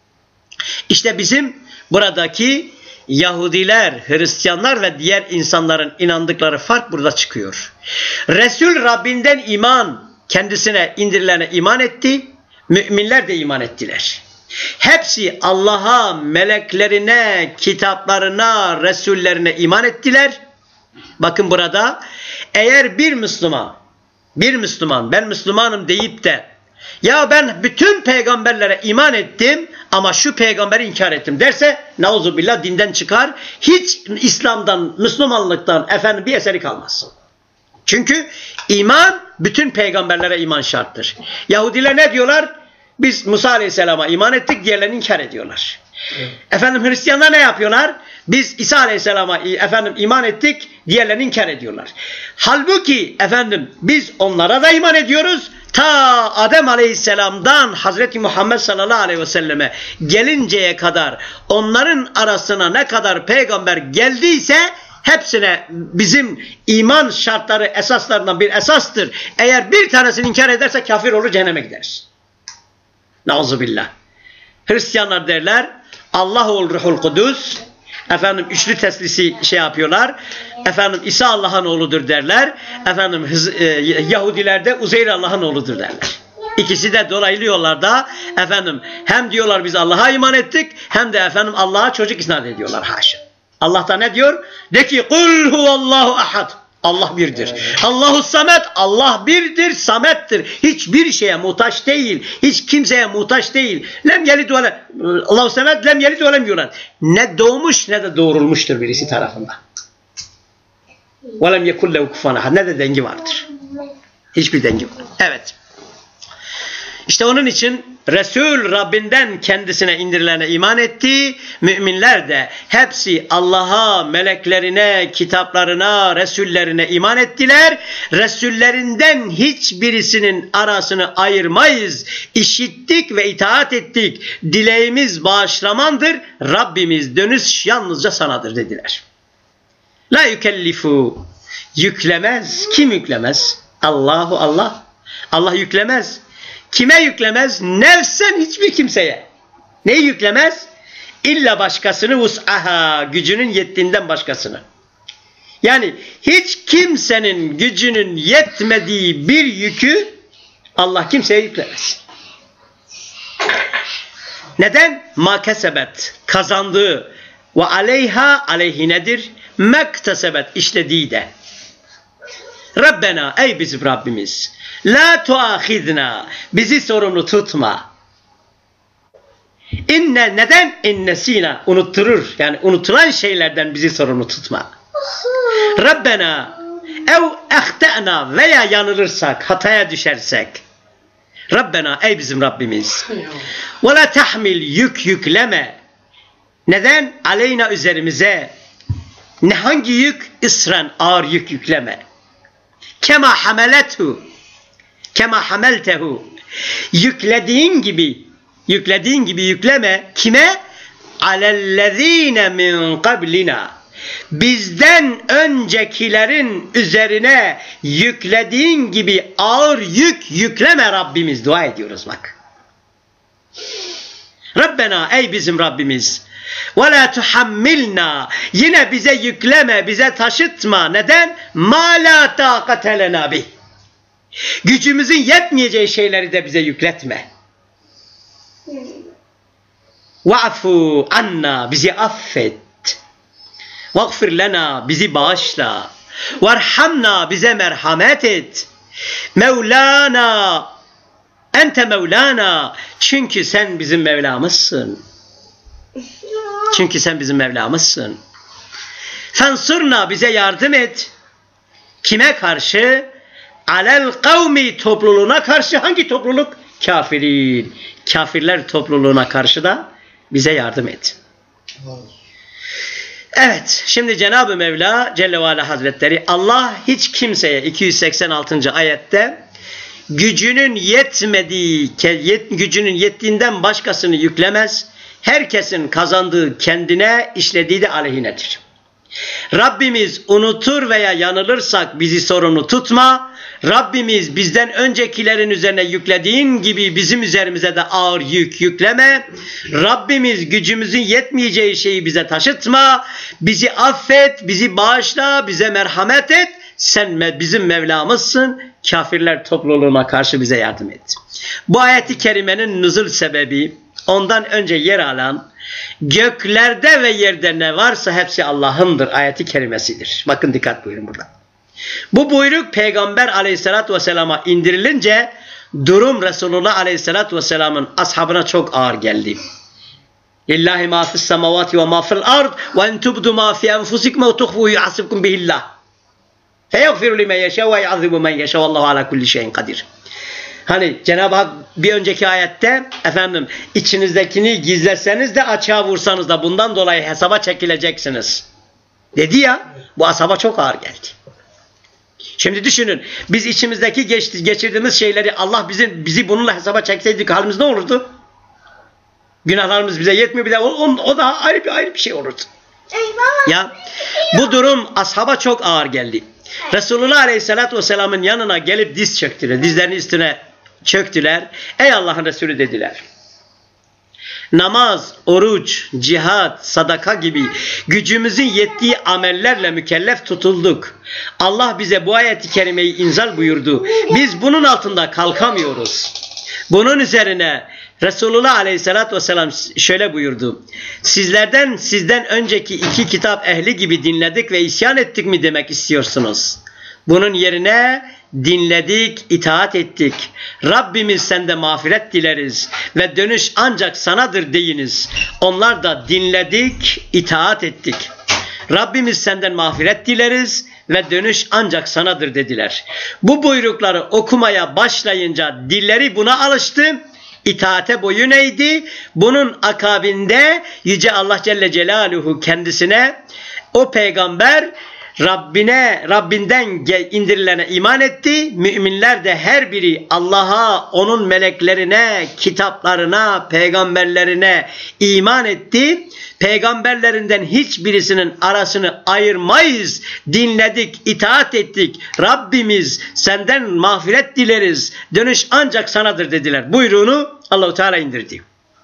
İşte bizim buradaki Yahudiler, Hristiyanlar ve diğer insanların inandıkları fark burada çıkıyor. Resul Rabbinden iman, kendisine indirilene iman etti, müminler de iman ettiler. Hepsi Allah'a, meleklerine, kitaplarına, Resullerine iman ettiler. Bakın burada, eğer bir Müslüman, bir Müslüman, ben Müslümanım deyip de, ya ben bütün peygamberlere iman ettim ama şu peygamberi inkar ettim derse, nauzubillah, dinden çıkar. Hiç İslam'dan, Müslümanlıktan efendim bir eseri kalmaz. Çünkü iman, bütün peygamberlere iman şarttır. Yahudiler ne diyorlar? Biz Musa Aleyhisselam'a iman ettik, diğerlerini inkar ediyorlar. Evet. Efendim Hristiyanlar ne yapıyorlar? Biz İsa Aleyhisselam'a efendim iman ettik, diğerlerini inkar ediyorlar. Halbuki efendim biz onlara da iman ediyoruz. Ta Adem Aleyhisselam'dan Hazreti Muhammed sallallahu aleyhi ve selleme gelinceye kadar onların arasına ne kadar peygamber geldiyse hepsine bizim iman şartları esaslarından bir esastır. Eğer bir tanesini inkar ederse kafir olur, cehenneme gideriz. Nauzubillah. Hristiyanlar derler Allah ol Ruhul Kudüs. Efendim üçlü teslisi şey yapıyorlar. Efendim İsa Allah'ın oğludur derler. Efendim e, Yahudiler de Uzeyr Allah'ın oğludur derler. İkisi de dolaylı yollarda efendim hem diyorlar biz Allah'a iman ettik, hem de efendim Allah'a çocuk isnat ediyorlar, haşa. Allah da ne diyor? De ki kul huvallahu ahad. Allah birdir. Allahu samet, Allah birdir, samettir. Hiçbir şeye muhtaç değil. Hiç kimseye muhtaç değil. Lem yelid ve lem, Allahu samet, lem yelid ve lem yulad. Ne doğmuş ne de doğurulmuştur birisi tarafından. Ve lem yekul lehu kufuven ahad. Ne de dengi vardır. Hiçbir dengi yok. Evet. İşte onun için Resul Rabbinden kendisine indirilene iman etti. Müminler de hepsi Allah'a, meleklerine, kitaplarına, Resullerine iman ettiler. Resullerinden hiçbirisinin arasını ayırmayız. İşittik ve itaat ettik. Dileğimiz bağışlamandır. Rabbimiz dönüş yalnızca sanadır dediler. La yükellifu, yüklemez. Kim yüklemez? Allahu Allah. Allah yüklemez. Kime yüklemez? Nefsen, hiçbir kimseye. Neyi yüklemez? İlla başkasını, vus'aha, gücünün yettiğinden başkasını. Yani hiç kimsenin gücünün yetmediği bir yükü Allah kimseye yüklemez. Neden? Ma kesebet, kazandığı, ve aleyha, aleyhinedir, mektesebet, işlediği de. Rabbena, ey bizim Rabbimiz, la tuahidna, bizi sorumlu tutma. İnne, neden? İnnesina, unutturur. Yani unutulan şeylerden bizi sorumlu tutma. Rabbena, ev ehtena, veya yanılırsak, hataya düşersek. Rabbena, ey bizim Rabbimiz. Ve la tahmil, yük yükleme. Neden? Aleyna, üzerimize. Ne hangi yük? İsran, ağır yük yükleme. Kema hamelethu, kema hameltehu, yüklediğin gibi, yüklediğin gibi yükleme. Kime? Alellezine min qablina, bizden öncekilerin üzerine yüklediğin gibi ağır yük yükleme Rabbimiz, dua ediyoruz bak. Rabbena, ey bizim Rabbimiz, Ve la tuhammilna. Yine bize yükleme, bize taşıtma. Neden? Ma la taqate lena bih. Gücümüzün yetmeyeceği şeyleri de bize yükletme. Va'fu anna. Bizi affet. Vagfir lena. Bizi bağışla. Varhamna. Bize merhamet et. Mevlana. Ente Mevlana. Çünkü sen bizim Mevlamızsın. Çünkü sen bizim Mevlamızsın. Fensurna. Bize yardım et. Kime karşı? Alel kavmi. Topluluğuna karşı. Hangi topluluk? Kafirin. Kafirler topluluğuna karşı da bize yardım et. Evet. Şimdi Cenab-ı Mevla Celle ve Ala Hazretleri Allah hiç kimseye iki yüz seksen altıncı ayette gücünün yetmediği, gücünün yettiğinden başkasını yüklemez. Herkesin kazandığı kendine, işlediği de aleyhinedir. Rabbimiz unutur veya yanılırsak bizi sorumlu tutma. Rabbimiz bizden öncekilerin üzerine yüklediğin gibi bizim üzerimize de ağır yük yükleme. Rabbimiz gücümüzün yetmeyeceği şeyi bize taşıtma. Bizi affet, bizi bağışla, bize merhamet et. Sen bizim Mevlamızsın. Kafirler topluluğuna karşı bize yardım et. Bu ayeti kerimenin nüzul sebebi ondan önce yer alan göklerde ve yerde ne varsa hepsi Allah'ındır ayeti kerimesidir. Bakın dikkat buyurun burada. Bu buyruk Peygamber aleyhissalatü vesselama indirilince durum Resulullah aleyhissalatü vesselamın ashabına çok ağır geldi. Lillahi ma fis semavati ve ma fil ard ve en tubdu ma fi enfusikum ve tuhfuhu yuhasibkum bihillah. Feyaghfiru limen yasha ve yu'azibu men yasha vallahu ala kulli şeyin kadir. Hani Cenab-ı Hak bir önceki ayette efendim içinizdekini gizlerseniz de açığa vursanız da bundan dolayı hesaba çekileceksiniz dedi ya, bu asaba çok ağır geldi. Şimdi düşünün, biz içimizdeki geçti, geçirdiğimiz şeyleri Allah bizim bizi bununla hesaba çekseydik halimiz ne olurdu? Günahlarımız bize yetmiyor, bir de o, o da ayrı bir ayrı bir şey olurdu. Ya bu durum ashaba çok ağır geldi. Resulullah Aleyhisselatü Vesselam'ın yanına gelip diz çöktüler. Dizlerinin üstüne çöktüler. Ey Allah'ın Resulü dediler. Namaz, oruç, cihat, sadaka gibi gücümüzün yettiği amellerle mükellef tutulduk. Allah bize bu ayeti kerimeyi inzal buyurdu. Biz bunun altında kalkamıyoruz. Bunun üzerine Resulullah Aleyhisselatü Vesselam şöyle buyurdu. Sizlerden sizden önceki iki kitap ehli gibi dinledik ve isyan ettik mi demek istiyorsunuz? Bunun yerine dinledik, itaat ettik. Rabbimiz sende mağfiret dileriz ve dönüş ancak sanadır deyiniz. Onlar da dinledik, itaat ettik. Rabbimiz senden mağfiret dileriz ve dönüş ancak sanadır dediler. Bu buyrukları okumaya başlayınca dilleri buna alıştı. İtaate boyun eğdi. Bunun akabinde Yüce Allah Celle Celaluhu kendisine o peygamber Rabbine, Rabbinden indirilene iman etti. Müminler de her biri Allah'a, onun meleklerine, kitaplarına, peygamberlerine iman etti. Peygamberlerinden hiçbirisinin arasını ayırmayız. Dinledik, itaat ettik. Rabbimiz senden mağfiret dileriz. Dönüş ancak sanadır dediler. Buyruğunu Allah-u Teala indirdi.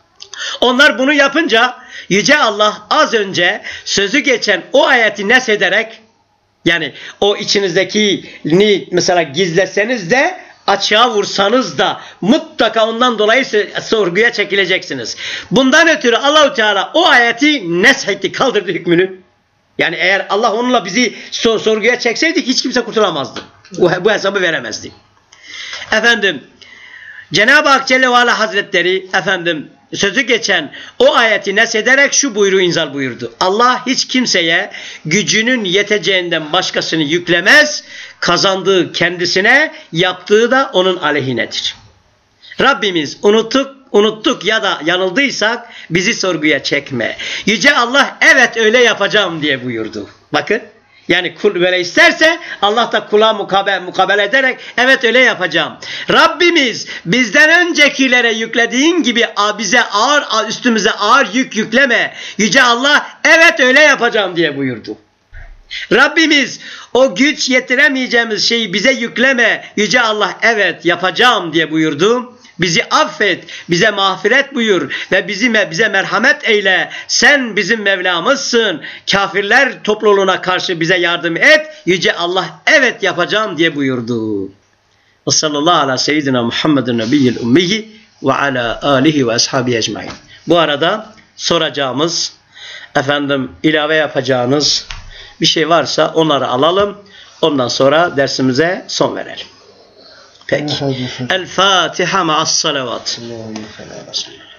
Onlar bunu yapınca Yüce Allah az önce sözü geçen o ayeti nesederek, yani o içinizdekini mesela gizleseniz de açığa vursanız da mutlaka ondan dolayı sorguya çekileceksiniz. Bundan ötürü Allah-u Teala o ayeti neshetti, kaldırdı hükmünü. Yani eğer Allah onunla bizi sor sorguya çekseydik hiç kimse kurtulamazdı. Bu, bu hesabı veremezdi. Efendim Cenab-ı Hak Celle ve Ala Hazretleri efendim sözü geçen o ayeti nesederek şu buyruğu inzal buyurdu. Allah hiç kimseye gücünün yeteceğinden başkasını yüklemez. Kazandığı kendisine, yaptığı da onun aleyhinedir. Rabbimiz unuttuk, unuttuk ya da yanıldıysak bizi sorguya çekme. Yüce Allah evet öyle yapacağım diye buyurdu. Bakın. Yani kul böyle isterse Allah da kula mukabele, mukabele ederek evet öyle yapacağım. Rabbimiz bizden öncekilere yüklediğin gibi bize ağır, üstümüze ağır yük yükleme. Yüce Allah evet öyle yapacağım diye buyurdu. Rabbimiz o güç yetiremeyeceğimiz şeyi bize yükleme. Yüce Allah evet yapacağım diye buyurdu. Bizi affet, bize mağfiret buyur ve bizi bize merhamet eyle. Sen bizim Mevlamızsın. Kafirler topluluğuna karşı bize yardım et. Yüce Allah evet yapacağım diye buyurdu. Ve sallallahu ala seyyidina Muhammedin nebiyyil ummiyi ve ala alihi ve ashabi ecmaîn. Bu arada soracağımız, efendim ilave yapacağınız bir şey varsa onları alalım. Ondan sonra dersimize son verelim. Peki. El Fatiha ma'as salavat.